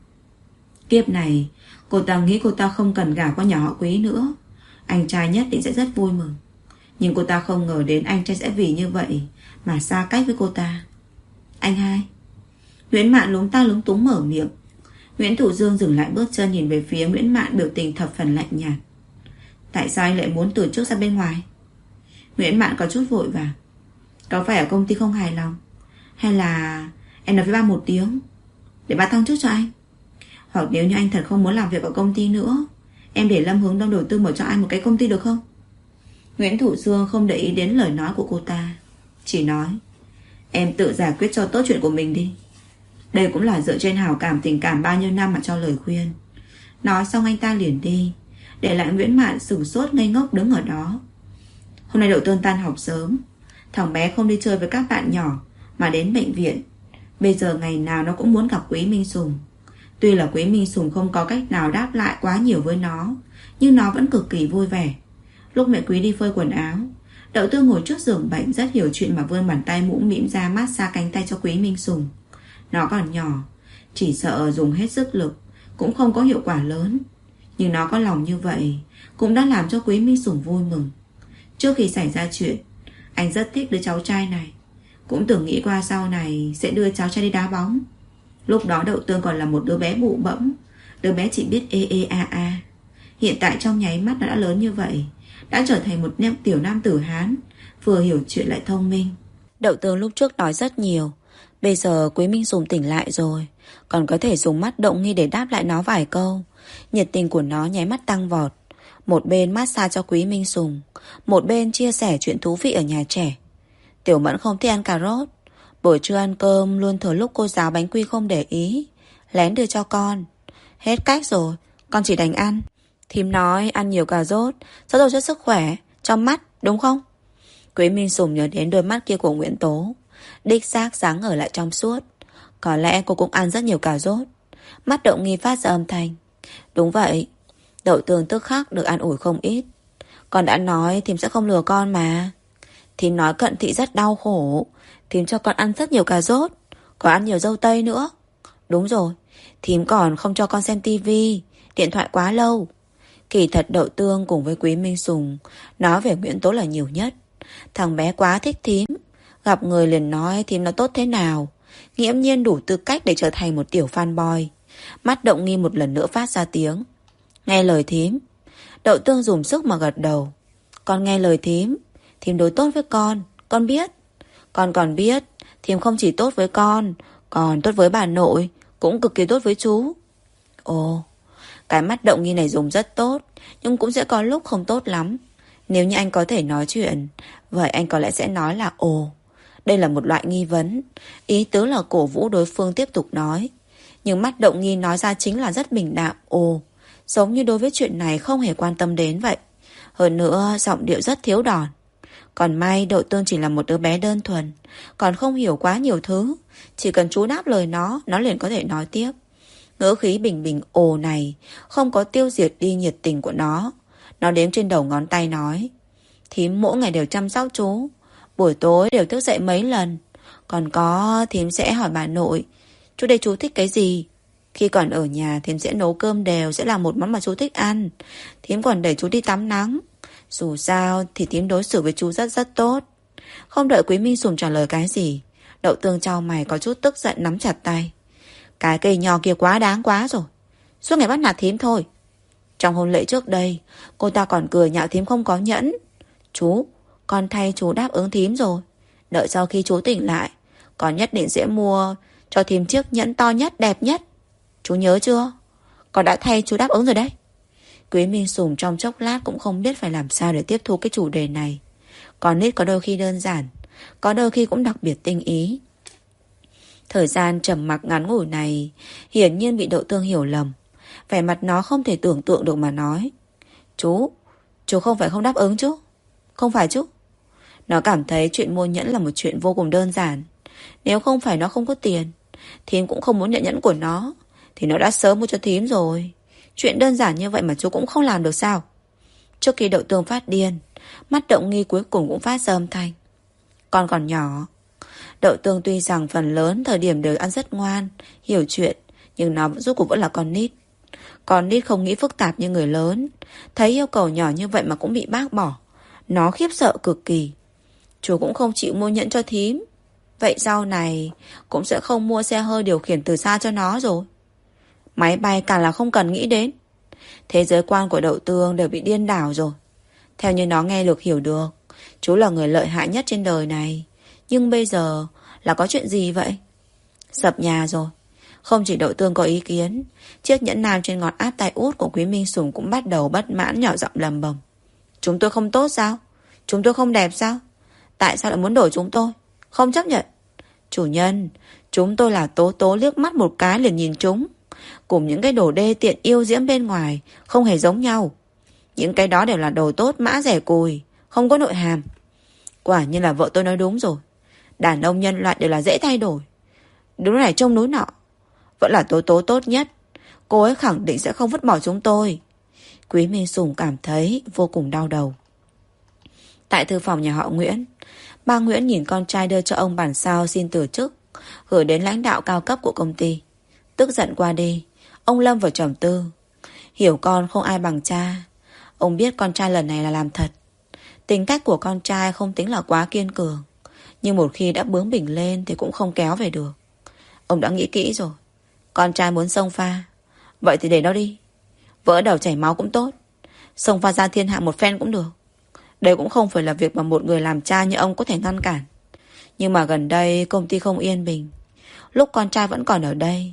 [SPEAKER 1] Kiếp này cô ta nghĩ cô ta không cần gả qua nhà họ Quý nữa, anh trai nhất định sẽ rất vui mừng. Nhưng cô ta không ngờ đến anh trai sẽ vì như vậy mà xa cách với cô ta. Anh hai. Nguyễn Mạn lúng ta lúng túng mở miệng. Nguyễn Thụ Dương dừng lại bước chân nhìn về phía Nguyễn Mạn, biểu tình thập phần lạnh nhạt. Tại sao anh lại muốn từ trước ra bên ngoài? Nguyễn Mạn có chút vội vàng. Có phải ở công ty không hài lòng, hay là em nói với ba một tiếng để ba thăng chức cho anh? Hoặc nếu như anh thật không muốn làm việc ở công ty nữa, em để Lâm Hướng Đông đầu tư mở cho anh một cái công ty được không? Nguyễn Thụ Dương không để ý đến lời nói của cô ta, chỉ nói, em tự giải quyết cho tốt chuyện của mình đi. Đây cũng là dựa trên hảo cảm tình cảm bao nhiêu năm mà cho lời khuyên. Nói xong anh ta liền đi, để lại Nguyễn Mạn sửng sốt ngây ngốc đứng ở đó. Hôm nay Đậu Tương tan học sớm, thằng bé không đi chơi với các bạn nhỏ mà đến bệnh viện. Bây giờ ngày nào nó cũng muốn gặp Quý Minh Sùng. Tuy là Quý Minh Sùng không có cách nào đáp lại quá nhiều với nó, nhưng nó vẫn cực kỳ vui vẻ. Lúc mẹ Quý đi phơi quần áo, Đậu Tương ngồi trước giường bệnh rất hiểu chuyện mà vươn bàn tay mũm mĩm ra massage cánh tay cho Quý Minh Sùng. Nó còn nhỏ, chỉ sợ dùng hết sức lực cũng không có hiệu quả lớn, nhưng nó có lòng như vậy cũng đã làm cho Quý Minh Sùng vui mừng. Trước khi xảy ra chuyện, anh rất thích đứa cháu trai này, cũng từng nghĩ qua sau này sẽ đưa cháu trai đi đá bóng. Lúc đó Đậu Tương còn là một đứa bé bụ bẫm, đứa bé chỉ biết ê ê a a. Hiện tại trong nháy mắt nó đã lớn như vậy, đã trở thành một tiểu nam tử Hán, vừa hiểu chuyện lại thông minh. Đậu Tương lúc trước nói rất nhiều, bây giờ Quý Minh Sùng tỉnh lại rồi, còn có thể dùng mắt động nghi để đáp lại nó vài câu. Nhiệt tình của nó nháy mắt tăng vọt. Một bên massage cho Quý Minh Sùng, một bên chia sẻ chuyện thú vị ở nhà trẻ. Tiểu Mẫn không thích ăn cà rốt. Buổi trưa ăn cơm luôn thừa lúc cô giáo bánh quy không để ý, lén đưa cho con. Hết cách rồi, con chỉ đành ăn. Thím nói ăn nhiều cà rốt tốt cho sức khỏe, cho mắt, đúng không? Quý Minh Sùng nhớ đến đôi mắt kia của Nguyễn Tố. Đích xác sáng ở lại trong suốt. Có lẽ cô cũng ăn rất nhiều cà rốt. Mắt Đậu Nghi phát ra âm thanh. Đúng vậy. Đậu Tương tức khắc được an ủi không ít. Con đã nói thím sẽ không lừa con mà. Thím nói Cận Thị rất đau khổ. Thím cho con ăn rất nhiều cà rốt, còn ăn nhiều dâu tây nữa. Đúng rồi, thím còn không cho con xem tivi, điện thoại quá lâu. Kỳ thật Đậu Tương cùng với Quý Minh Sùng nói về Nguyễn Tố là nhiều nhất. Thằng bé quá thích thím, gặp người liền nói thím nó tốt thế nào, nghiễm nhiên đủ tư cách để trở thành một tiểu fanboy. Mắt Động Nghi một lần nữa phát ra tiếng. Nghe lời thím. Đậu Tương dùng sức mà gật đầu. Con nghe lời thím. Thím đối tốt với con biết. Con còn biết thím không chỉ tốt với con, còn tốt với bà nội, cũng cực kỳ tốt với chú. Ồ, cái mắt Động Nghi này dùng rất tốt, nhưng cũng sẽ có lúc không tốt lắm. Nếu như anh có thể nói chuyện, vậy anh có lẽ sẽ nói là ồ. Đây là một loại nghi vấn, ý tứ là cổ vũ đối phương tiếp tục nói. Nhưng mắt Động Nghi nói ra chính là rất bình đạm, ồ, giống như đối với chuyện này không hề quan tâm đến vậy. Hơn nữa giọng điệu rất thiếu đòn. Còn may Đậu Tương chỉ là một đứa bé đơn thuần, còn không hiểu quá nhiều thứ. Chỉ cần chú đáp lời nó liền có thể nói tiếp. Ngữ khí bình bình ồ này không có tiêu diệt đi nhiệt tình của nó. Nó đếm trên đầu ngón tay nói. Thím mỗi ngày đều chăm sóc chú, buổi tối đều thức dậy mấy lần. Còn có thím sẽ hỏi bà nội chú đây chú thích cái gì. Khi còn ở nhà thím sẽ nấu cơm đều, sẽ làm một món mà chú thích ăn. Thím còn đẩy chú đi tắm nắng. Dù sao thì thím đối xử với chú rất rất tốt. Không đợi Quý Minh Sùng trả lời cái gì, Đậu Tương chau mày có chút tức giận nắm chặt tay. Cái cây nho kia quá đáng quá rồi, suốt ngày bắt nạt thím thôi. Trong hôn lễ trước đây cô ta còn cười nhạo thím không có nhẫn. Chú, con thay chú đáp ứng thím rồi. Đợi sau khi chú tỉnh lại, con nhất định sẽ mua cho thím chiếc nhẫn to nhất, đẹp nhất. Chú nhớ chưa? Con đã thay chú đáp ứng rồi đấy. Quý Minh Sùng trong chốc lát cũng không biết phải làm sao để tiếp thu cái chủ đề này. Con nít có đôi khi đơn giản, có đôi khi cũng đặc biệt tinh ý. Thời gian trầm mặc ngắn ngủi này hiển nhiên bị Đậu Tương hiểu lầm. Vẻ mặt nó không thể tưởng tượng được mà nói. Chú không phải không đáp ứng chứ? Không phải chứ? Nó cảm thấy chuyện mua nhẫn là một chuyện vô cùng đơn giản. Nếu không phải nó không có tiền, thím cũng không muốn nhận nhẫn của nó, thì nó đã sớm mua cho thím rồi. Chuyện đơn giản như vậy mà chú cũng không làm được sao? Trước khi Đậu Tương phát điên, mắt Động Nghi cuối cùng cũng phát ra âm thanh. Con còn nhỏ. Đậu Tương tuy rằng phần lớn thời điểm đều ăn rất ngoan, hiểu chuyện, nhưng nó rốt cuộc vẫn là con nít. Con nít không nghĩ phức tạp như người lớn. Thấy yêu cầu nhỏ như vậy mà cũng bị bác bỏ, nó khiếp sợ cực kỳ. Chú cũng không chịu mua nhẫn cho thím, vậy sau này cũng sẽ không mua xe hơi điều khiển từ xa cho nó rồi. Máy bay càng là không cần nghĩ đến. Thế giới quan của Đậu Tương đều bị điên đảo rồi. Theo như nó nghe được hiểu được, chú là người lợi hại nhất trên đời này. Nhưng bây giờ là có chuyện gì vậy? Sập nhà rồi. Không chỉ Đậu Tương có ý kiến, chiếc nhẫn nam trên ngón áp tay út của Quý Minh Sùng cũng bắt đầu bất mãn nhỏ giọng lầm bầm. Chúng tôi không tốt sao? Chúng tôi không đẹp sao? Tại sao lại muốn đổi chúng tôi? Không chấp nhận. Chủ nhân, chúng tôi là Tố Tố liếc mắt một cái liền nhìn chúng. Cùng những cái đồ đê tiện yêu diễm bên ngoài không hề giống nhau. Những cái đó đều là đồ tốt mã rẻ cùi, không có nội hàm. Quả nhiên là vợ tôi nói đúng rồi. Đàn ông nhân loại đều là dễ thay đổi. Đúng này trông núi nọ. Vẫn là Tố Tố tốt nhất. Cô ấy khẳng định sẽ không vứt bỏ chúng tôi. Quý Minh Sùng cảm thấy vô cùng đau đầu. Tại thư phòng nhà họ Nguyễn, ba Nguyễn nhìn con trai đưa cho ông bản sao xin từ chức, gửi đến lãnh đạo cao cấp của công ty. Tức giận qua đi, ông lâm vào trầm tư. Hiểu con không ai bằng cha. Ông biết con trai lần này là làm thật. Tính cách của con trai không tính là quá kiên cường, nhưng một khi đã bướng bỉnh lên thì cũng không kéo về được. Ông đã nghĩ kỹ rồi. Con trai muốn xông pha, vậy thì để nó đi. Vỡ đầu chảy máu cũng tốt, xông pha ra thiên hạ một phen cũng được. Đây cũng không phải là việc mà một người làm cha như ông có thể ngăn cản. Nhưng mà gần đây công ty không yên bình. Lúc con trai vẫn còn ở đây,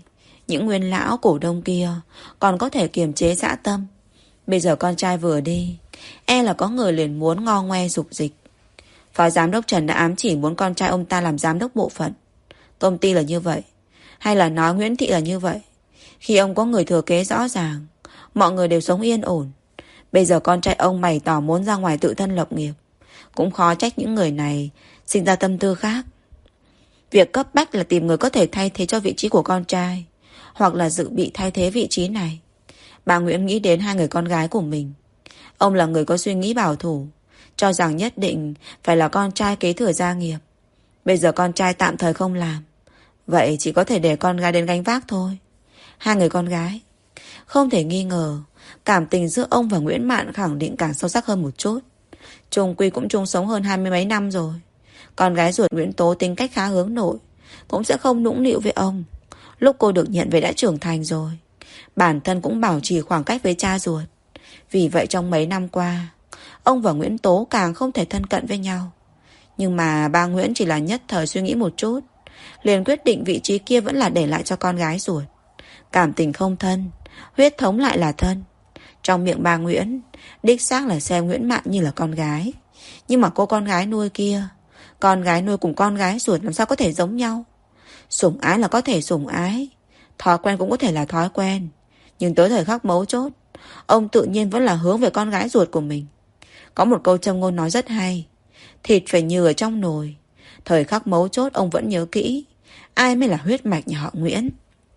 [SPEAKER 1] Những nguyên lão cổ đông kia còn có thể kiềm chế dã tâm. Bây giờ con trai vừa đi, e là có người liền muốn ngo ngoe dục dịch. Phó giám đốc Trần đã ám chỉ muốn con trai ông ta làm giám đốc bộ phận. Công ty là như vậy, hay là nói Nguyễn Thị là như vậy. Khi ông có người thừa kế rõ ràng, mọi người đều sống yên ổn. Bây giờ con trai ông bày tỏ muốn ra ngoài tự thân lập nghiệp, cũng khó trách những người này sinh ra tâm tư khác. Việc cấp bách là tìm người có thể thay thế cho vị trí của con trai, hoặc là dự bị thay thế vị trí này. Bà Nguyễn nghĩ đến hai người con gái của mình. Ông là người có suy nghĩ bảo thủ, cho rằng nhất định phải là con trai kế thừa gia nghiệp. Bây giờ con trai tạm thời không làm, vậy chỉ có thể để con gái đến gánh vác thôi. Hai người con gái, không thể nghi ngờ, cảm tình giữa ông và Nguyễn Mạn khẳng định càng sâu sắc hơn một chút. Chung quy cũng chung sống hơn 20 mấy năm rồi. Con gái ruột Nguyễn Tố tính cách khá hướng nội, cũng sẽ không nũng nịu với ông. Lúc cô được nhận về đã trưởng thành rồi, bản thân cũng bảo trì khoảng cách với cha ruột. Vì vậy trong mấy năm qua, ông và Nguyễn Tố càng không thể thân cận với nhau. Nhưng mà ba Nguyễn chỉ là nhất thời suy nghĩ một chút, liền quyết định vị trí kia vẫn là để lại cho con gái ruột. Cảm tình không thân, huyết thống lại là thân. Trong miệng ba Nguyễn, đích xác là xem Nguyễn Mạn như là con gái. Nhưng mà cô con gái nuôi kia, con gái nuôi cùng con gái ruột làm sao có thể giống nhau. Sủng ái là có thể sủng ái, thói quen cũng có thể là thói quen. Nhưng tới thời khắc mấu chốt, ông tự nhiên vẫn là hướng về con gái ruột của mình. Có một câu châm ngôn nói rất hay: thịt phải như ở trong nồi. Thời khắc mấu chốt ông vẫn nhớ kỹ ai mới là huyết mạch nhà họ Nguyễn.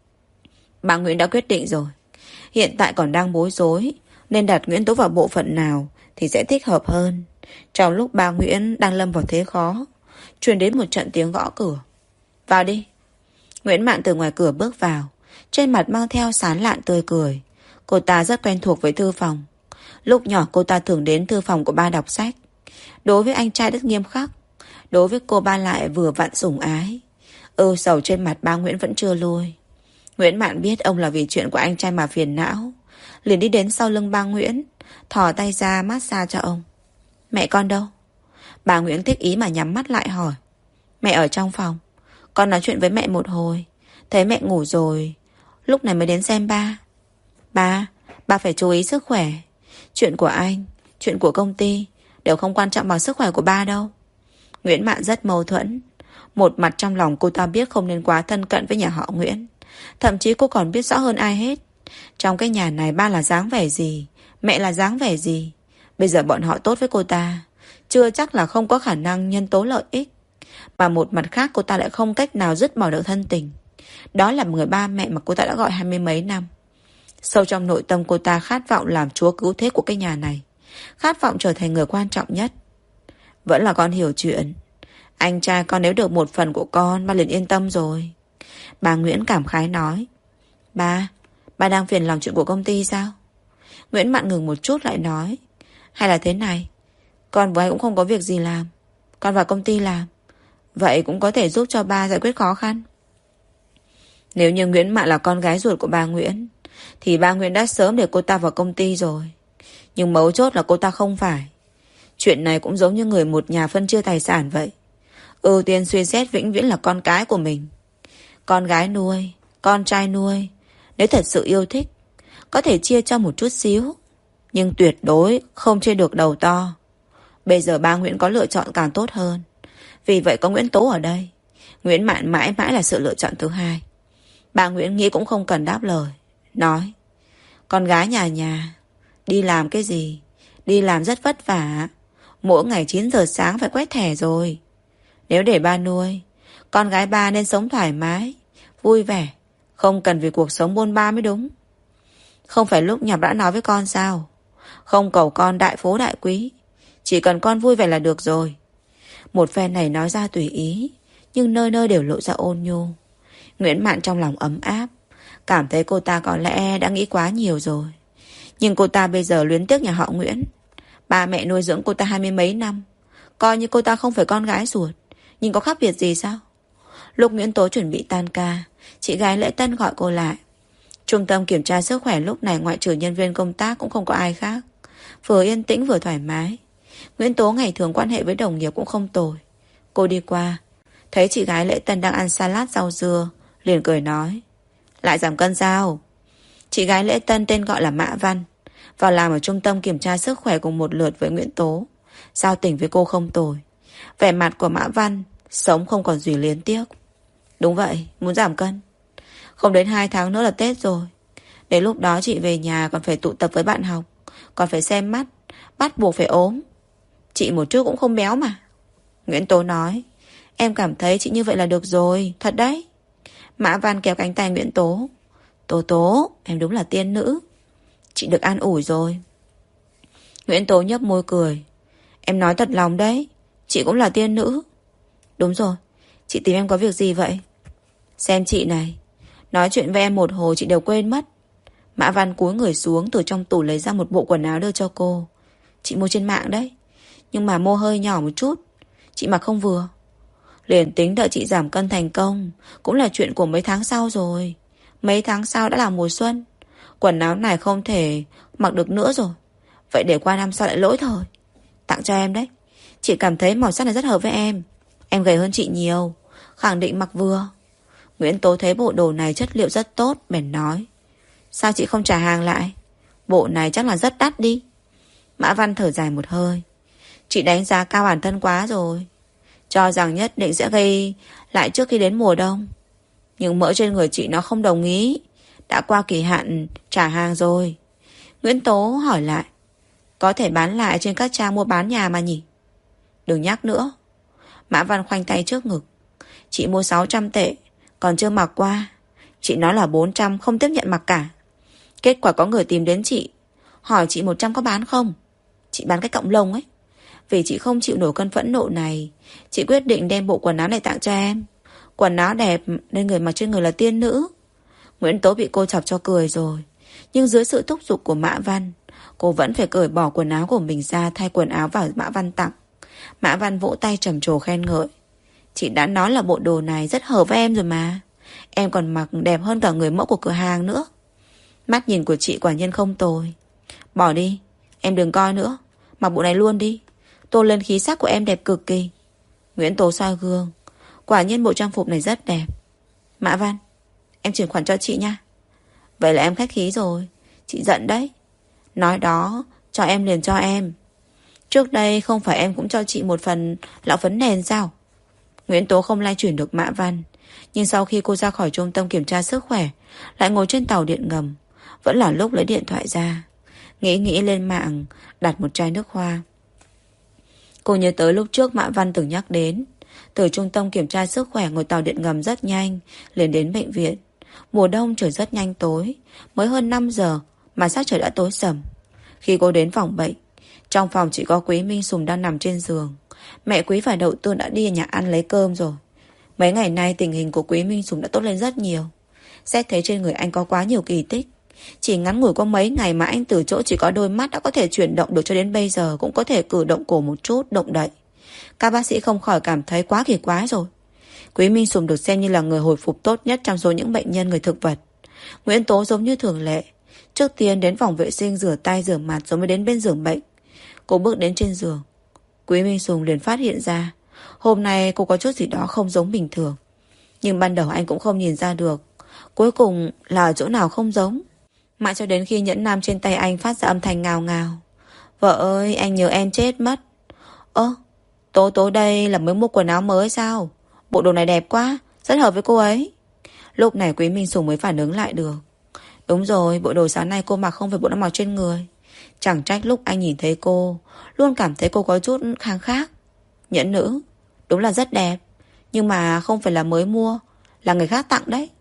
[SPEAKER 1] Bà Nguyễn đã quyết định rồi, hiện tại còn đang bối rối nên đặt Nguyễn Tố vào bộ phận nào thì sẽ thích hợp hơn. Trong lúc bà Nguyễn đang lâm vào thế khó, truyền đến một trận tiếng gõ cửa. Vào đi. Nguyễn Mạn từ ngoài cửa bước vào, trên mặt mang theo sán lạn tươi cười. Cô ta rất quen thuộc với thư phòng. Lúc nhỏ cô ta thường đến thư phòng của ba đọc sách. Đối với anh trai rất nghiêm khắc, đối với cô ba lại vừa vặn sủng ái. Ưu sầu trên mặt ba Nguyễn vẫn chưa lui. Nguyễn Mạn biết ông là vì chuyện của anh trai mà phiền não, liền đi đến sau lưng ba Nguyễn, thò tay ra massage cho ông. Mẹ con đâu? Bà Nguyễn thích ý mà nhắm mắt lại hỏi. Mẹ ở trong phòng, con nói chuyện với mẹ một hồi, thấy mẹ ngủ rồi, lúc này mới đến xem ba. Ba phải chú ý sức khỏe. Chuyện của anh, chuyện của công ty đều không quan trọng bằng sức khỏe của ba đâu. Nguyễn Mạn rất mâu thuẫn. Một mặt trong lòng cô ta biết không nên quá thân cận với nhà họ Nguyễn. Thậm chí cô còn biết rõ hơn ai hết, trong cái nhà này ba là dáng vẻ gì, mẹ là dáng vẻ gì. Bây giờ bọn họ tốt với cô ta, chưa chắc là không có khả năng nhân tố lợi ích. Mà một mặt khác cô ta lại không cách nào dứt bỏ được thân tình. Đó là người ba mẹ mà cô ta đã gọi 20 mấy năm. Sâu trong nội tâm cô ta khát vọng làm chúa cứu thế của cái nhà này, khát vọng trở thành người quan trọng nhất. Vẫn là con hiểu chuyện. Anh trai con nếu được một phần của con, ba liền yên tâm rồi. Bà Nguyễn cảm khái nói. Ba đang phiền lòng chuyện của công ty sao? Nguyễn Mạn ngừng một chút lại nói. Hay là thế này, con với anh cũng không có việc gì làm, con vào công ty làm, vậy cũng có thể giúp cho ba giải quyết khó khăn. Nếu như Nguyễn Mạn là con gái ruột của bà Nguyễn, thì ba Nguyễn đã sớm để cô ta vào công ty rồi. Nhưng mấu chốt là cô ta không phải. Chuyện này cũng giống như người một nhà phân chia tài sản vậy. Ưu tiên suy xét vĩnh viễn là con cái của mình. Con gái nuôi, con trai nuôi, nếu thật sự yêu thích, có thể chia cho một chút xíu, nhưng tuyệt đối không chia được đầu to. Bây giờ ba Nguyễn có lựa chọn càng tốt hơn. Vì vậy có Nguyễn Tố ở đây, Nguyễn Mạn mãi mãi là sự lựa chọn thứ hai. Bà Nguyễn nghĩ cũng không cần đáp lời, nói. Con gái nhà, đi làm cái gì? Đi làm rất vất vả. Mỗi ngày 9 giờ sáng phải quét thẻ rồi. Nếu để ba nuôi, con gái ba nên sống thoải mái, vui vẻ, không cần vì cuộc sống bôn ba mới đúng. Không phải lúc Nhạc đã nói với con sao? Không cầu con đại phú đại quý, chỉ cần con vui vẻ là được rồi. Một phen này nói ra tùy ý, nhưng nơi nơi đều lộ ra ôn nhu. Nguyễn Mạn trong lòng ấm áp, cảm thấy cô ta có lẽ đã nghĩ quá nhiều rồi. Nhưng cô ta bây giờ luyến tiếc nhà họ Nguyễn. Ba mẹ nuôi dưỡng cô ta 20 mấy năm, coi như cô ta không phải con gái ruột, nhưng có khác biệt gì sao? Lúc Nguyễn Tố chuẩn bị tan ca, chị gái Lễ Tân gọi cô lại. Trung tâm kiểm tra sức khỏe lúc này ngoại trừ nhân viên công tác cũng không có ai khác, vừa yên tĩnh vừa thoải mái. Nguyễn Tố ngày thường quan hệ với đồng nghiệp cũng không tồi. Cô đi qua, thấy chị gái Lễ Tân đang ăn salad rau dưa, liền cười nói. Lại giảm cân sao? Chị gái lễ tân tên gọi là Mã Văn, vào làm ở trung tâm kiểm tra sức khỏe cùng một lượt với Nguyễn Tố. Giao tình với cô không tồi. Vẻ mặt của Mã Văn sống không còn gì luyến tiếc. Đúng vậy, muốn giảm cân. Không đến 2 tháng nữa là Tết rồi. Đến lúc đó chị về nhà còn phải tụ tập với bạn học, còn phải xem mắt, bắt buộc phải ốm. Chị một chút cũng không béo mà. Nguyễn Tố nói. Em cảm thấy chị như vậy là được rồi, thật đấy. Mã Văn kéo cánh tay Nguyễn Tố. Tố Tố, em đúng là tiên nữ. Chị được an ủi rồi. Nguyễn Tố nhấp môi cười. Em nói thật lòng đấy, chị cũng là tiên nữ. Đúng rồi, chị tìm em có việc gì vậy? Xem chị này, nói chuyện với em một hồi chị đều quên mất. Mã Văn cúi người xuống, từ trong tủ lấy ra một bộ quần áo đưa cho cô. Chị mua trên mạng đấy, nhưng mà mua hơi nhỏ một chút, chị mặc không vừa. Liền tính đợi chị giảm cân thành công cũng là chuyện của mấy tháng sau rồi. Mấy tháng sau đã là mùa xuân. Quần áo này không thể mặc được nữa rồi. Vậy để qua năm sau lại lỗi thời. Tặng cho em đấy. Chị cảm thấy màu sắc này rất hợp với em. Em gầy hơn chị nhiều, khẳng định mặc vừa. Nguyễn Tố thấy bộ đồ này chất liệu rất tốt, bèn nói. Sao chị không trả hàng lại? Bộ này chắc là rất đắt đi. Mã Văn thở dài một hơi. Chị đánh giá cao bản thân quá rồi. Cho rằng nhất định sẽ gây lại trước khi đến mùa đông. Nhưng mỡ trên người chị nó không đồng ý. Đã qua kỳ hạn trả hàng rồi. Nguyễn Tố hỏi lại. Có thể bán lại trên các trang mua bán nhà mà nhỉ? Đừng nhắc nữa. Mã Văn khoanh tay trước ngực. Chị mua 600 tệ, còn chưa mặc qua. Chị nói là 400 không tiếp nhận mặc cả. Kết quả có người tìm đến chị, hỏi chị 100 có bán không? Chị bán cái cọng lông ấy. Vì chị không chịu nổi cơn phẫn nộ này, chị quyết định đem bộ quần áo này tặng cho em. Quần áo đẹp nên người mặc trên người là tiên nữ. Nguyễn Tố bị cô chọc cho cười rồi. Nhưng dưới sự thúc giục của Mã Văn, cô vẫn phải cởi bỏ quần áo của mình ra, thay quần áo vào Mã Văn tặng. Mã Văn vỗ tay trầm trồ khen ngợi. Chị đã nói là bộ đồ này rất hợp với em rồi mà. Em còn mặc đẹp hơn cả người mẫu của cửa hàng nữa. Mắt nhìn của chị quả nhiên không tồi. Bỏ đi, em đừng coi nữa. Mặc bộ này luôn đi. Tô lên khí sắc của em đẹp cực kỳ. Nguyễn Tố soi gương. Quả nhiên bộ trang phục này rất đẹp. Mã Văn, em chuyển khoản cho chị nha. Vậy là em khách khí rồi. Chị giận đấy. Nói đó, cho em liền cho em. Trước đây không phải em cũng cho chị một phần lọ phấn nền sao? Nguyễn Tố không lay chuyển được Mã Văn. Nhưng sau khi cô ra khỏi trung tâm kiểm tra sức khỏe, lại ngồi trên tàu điện ngầm, vẫn là lúc lấy điện thoại ra. Nghĩ lên mạng, đặt một chai nước hoa. Cô nhớ tới lúc trước Mã Văn từng nhắc đến. Từ trung tâm kiểm tra sức khỏe ngồi tàu điện ngầm rất nhanh, liền đến bệnh viện. Mùa đông trời rất nhanh tối, mới hơn 5 giờ mà sắc trời đã tối sầm. Khi cô đến phòng bệnh, trong phòng chỉ có Quý Minh Sùng đang nằm trên giường. Mẹ Quý và Đậu Tương đã đi ở nhà ăn lấy cơm rồi. Mấy ngày nay tình hình của Quý Minh Sùng đã tốt lên rất nhiều. Xét thấy trên người anh có quá nhiều kỳ tích. Chỉ ngắn ngủi có mấy ngày mà anh từ chỗ chỉ có đôi mắt đã có thể chuyển động được cho đến bây giờ cũng có thể cử động cổ một chút, động đậy. Các bác sĩ không khỏi cảm thấy quá kỳ quái rồi. Quý Minh Sùng được xem như là người hồi phục tốt nhất trong số những bệnh nhân người thực vật. Nguyễn Tố giống như thường lệ, trước tiên đến phòng vệ sinh rửa tay rửa mặt rồi mới đến bên giường bệnh. Cô bước đến trên giường. Quý Minh Sùng liền phát hiện ra hôm nay cô có chút gì đó không giống bình thường. Nhưng ban đầu anh cũng không nhìn ra được cuối cùng là ở chỗ nào không giống. Mãi cho đến khi nhẫn nam trên tay anh phát ra âm thanh ngào ngào. Vợ ơi, anh nhớ em chết mất. Ơ, Tố đây là mới mua quần áo mới sao? Bộ đồ này đẹp quá, rất hợp với cô ấy. Lúc này Quý Minh Sùng mới phản ứng lại được. Đúng rồi, bộ đồ sáng nay cô mặc không phải bộ đã mặc trên người. Chẳng trách lúc anh nhìn thấy cô luôn cảm thấy cô có chút kháng khác. Nhẫn nữ, đúng là rất đẹp. Nhưng mà không phải là mới mua, là người khác tặng đấy.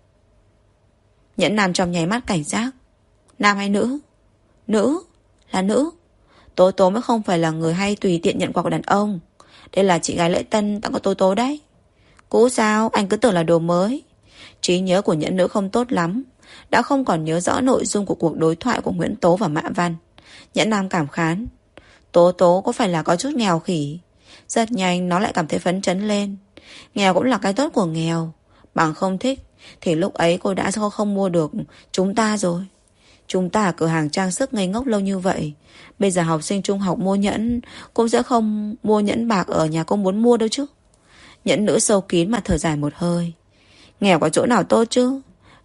[SPEAKER 1] Nhẫn nam trong nháy mắt cảnh giác. Nam hay nữ? Nữ, là nữ. Tố mới không phải là người hay tùy tiện nhận quà của đàn ông. Đây là chị gái lễ tân tặng của Tố đấy. Cũ sao, anh cứ tưởng là đồ mới. Trí nhớ của nhẫn nữ không tốt lắm, đã không còn nhớ rõ nội dung của cuộc đối thoại của Nguyễn Tố và Mã Văn. Nhẫn nam cảm khán. Tố có phải là có chút nghèo khỉ? Rất nhanh nó lại cảm thấy phấn chấn lên. Nghèo cũng là cái tốt của nghèo. Bằng không thích thì lúc ấy cô đã không mua được chúng ta rồi. Chúng ta ở cửa hàng trang sức ngây ngốc lâu như vậy, bây giờ học sinh trung học mua nhẫn cũng sẽ không mua nhẫn bạc ở nhà cô muốn mua đâu chứ. Nhẫn nữ sâu kín mà thở dài một hơi. Nghèo có chỗ nào tốt chứ?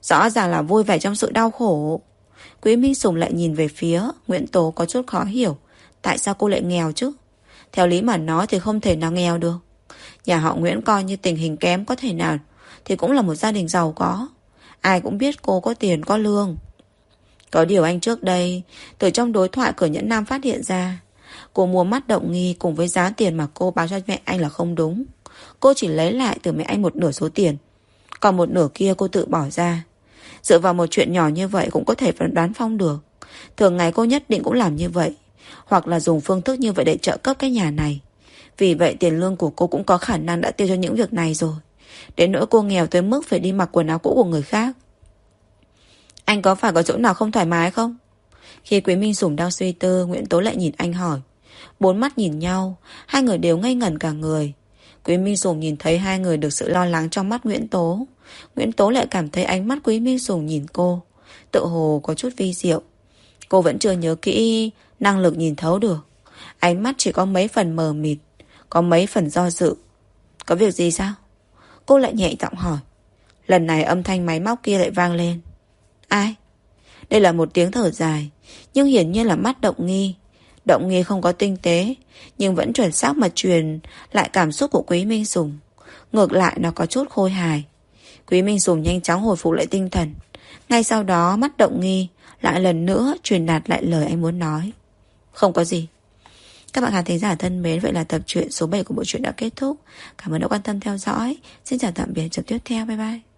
[SPEAKER 1] Rõ ràng là vui vẻ trong sự đau khổ. Quý Minh Sùng lại nhìn về phía Nguyễn Tố có chút khó hiểu. Tại sao cô lại nghèo chứ? Theo lý mà nói thì không thể nào nghèo được. Nhà họ Nguyễn coi như tình hình kém có thể nào thì cũng là một gia đình giàu có. Ai cũng biết cô có tiền có lương. Có điều anh trước đây từ trong đối thoại cửa Nhẫn Nam phát hiện ra cô mua mắt động nghi cùng với giá tiền mà cô báo cho mẹ anh là không đúng. Cô chỉ lấy lại từ mẹ anh một nửa số tiền, còn một nửa kia cô tự bỏ ra. Dựa vào một chuyện nhỏ như vậy cũng có thể đoán Phong được. Thường ngày cô nhất định cũng làm như vậy, hoặc là dùng phương thức như vậy để trợ cấp cái nhà này. Vì vậy tiền lương của cô cũng có khả năng đã tiêu cho những việc này rồi. Đến nỗi cô nghèo tới mức phải đi mặc quần áo cũ của người khác. Anh có phải có chỗ nào không thoải mái không? Khi Quý Minh Sùng đang suy tư, Nguyễn Tố lại nhìn anh hỏi. Bốn mắt nhìn nhau, hai người đều ngây ngẩn cả người. Quý Minh Sùng nhìn thấy hai người được sự lo lắng trong mắt Nguyễn Tố. Nguyễn Tố lại cảm thấy ánh mắt Quý Minh Sùng nhìn cô tự hồ có chút vi diệu. Cô vẫn chưa nhớ kỹ năng lực nhìn thấu được. Ánh mắt chỉ có mấy phần mờ mịt, có mấy phần do dự. Có việc gì sao? Cô lại nhẹ giọng hỏi. Lần này âm thanh máy móc kia lại vang lên. Ai? Đây là một tiếng thở dài, nhưng hiển nhiên là mắt Động Nghi. Động Nghi không có tinh tế, nhưng vẫn chuẩn xác mà truyền lại cảm xúc của Quý Minh Sùng. Ngược lại nó có chút khôi hài. Quý Minh Sùng nhanh chóng hồi phục lại tinh thần. Ngay sau đó mắt Động Nghi lại lần nữa truyền đạt lại lời anh muốn nói. Không có gì. Các bạn khán thính giả thân mến, vậy là tập truyện số 7 của bộ truyện đã kết thúc. Cảm ơn đã quan tâm theo dõi. Xin chào tạm biệt, tập tiếp theo, bye bye.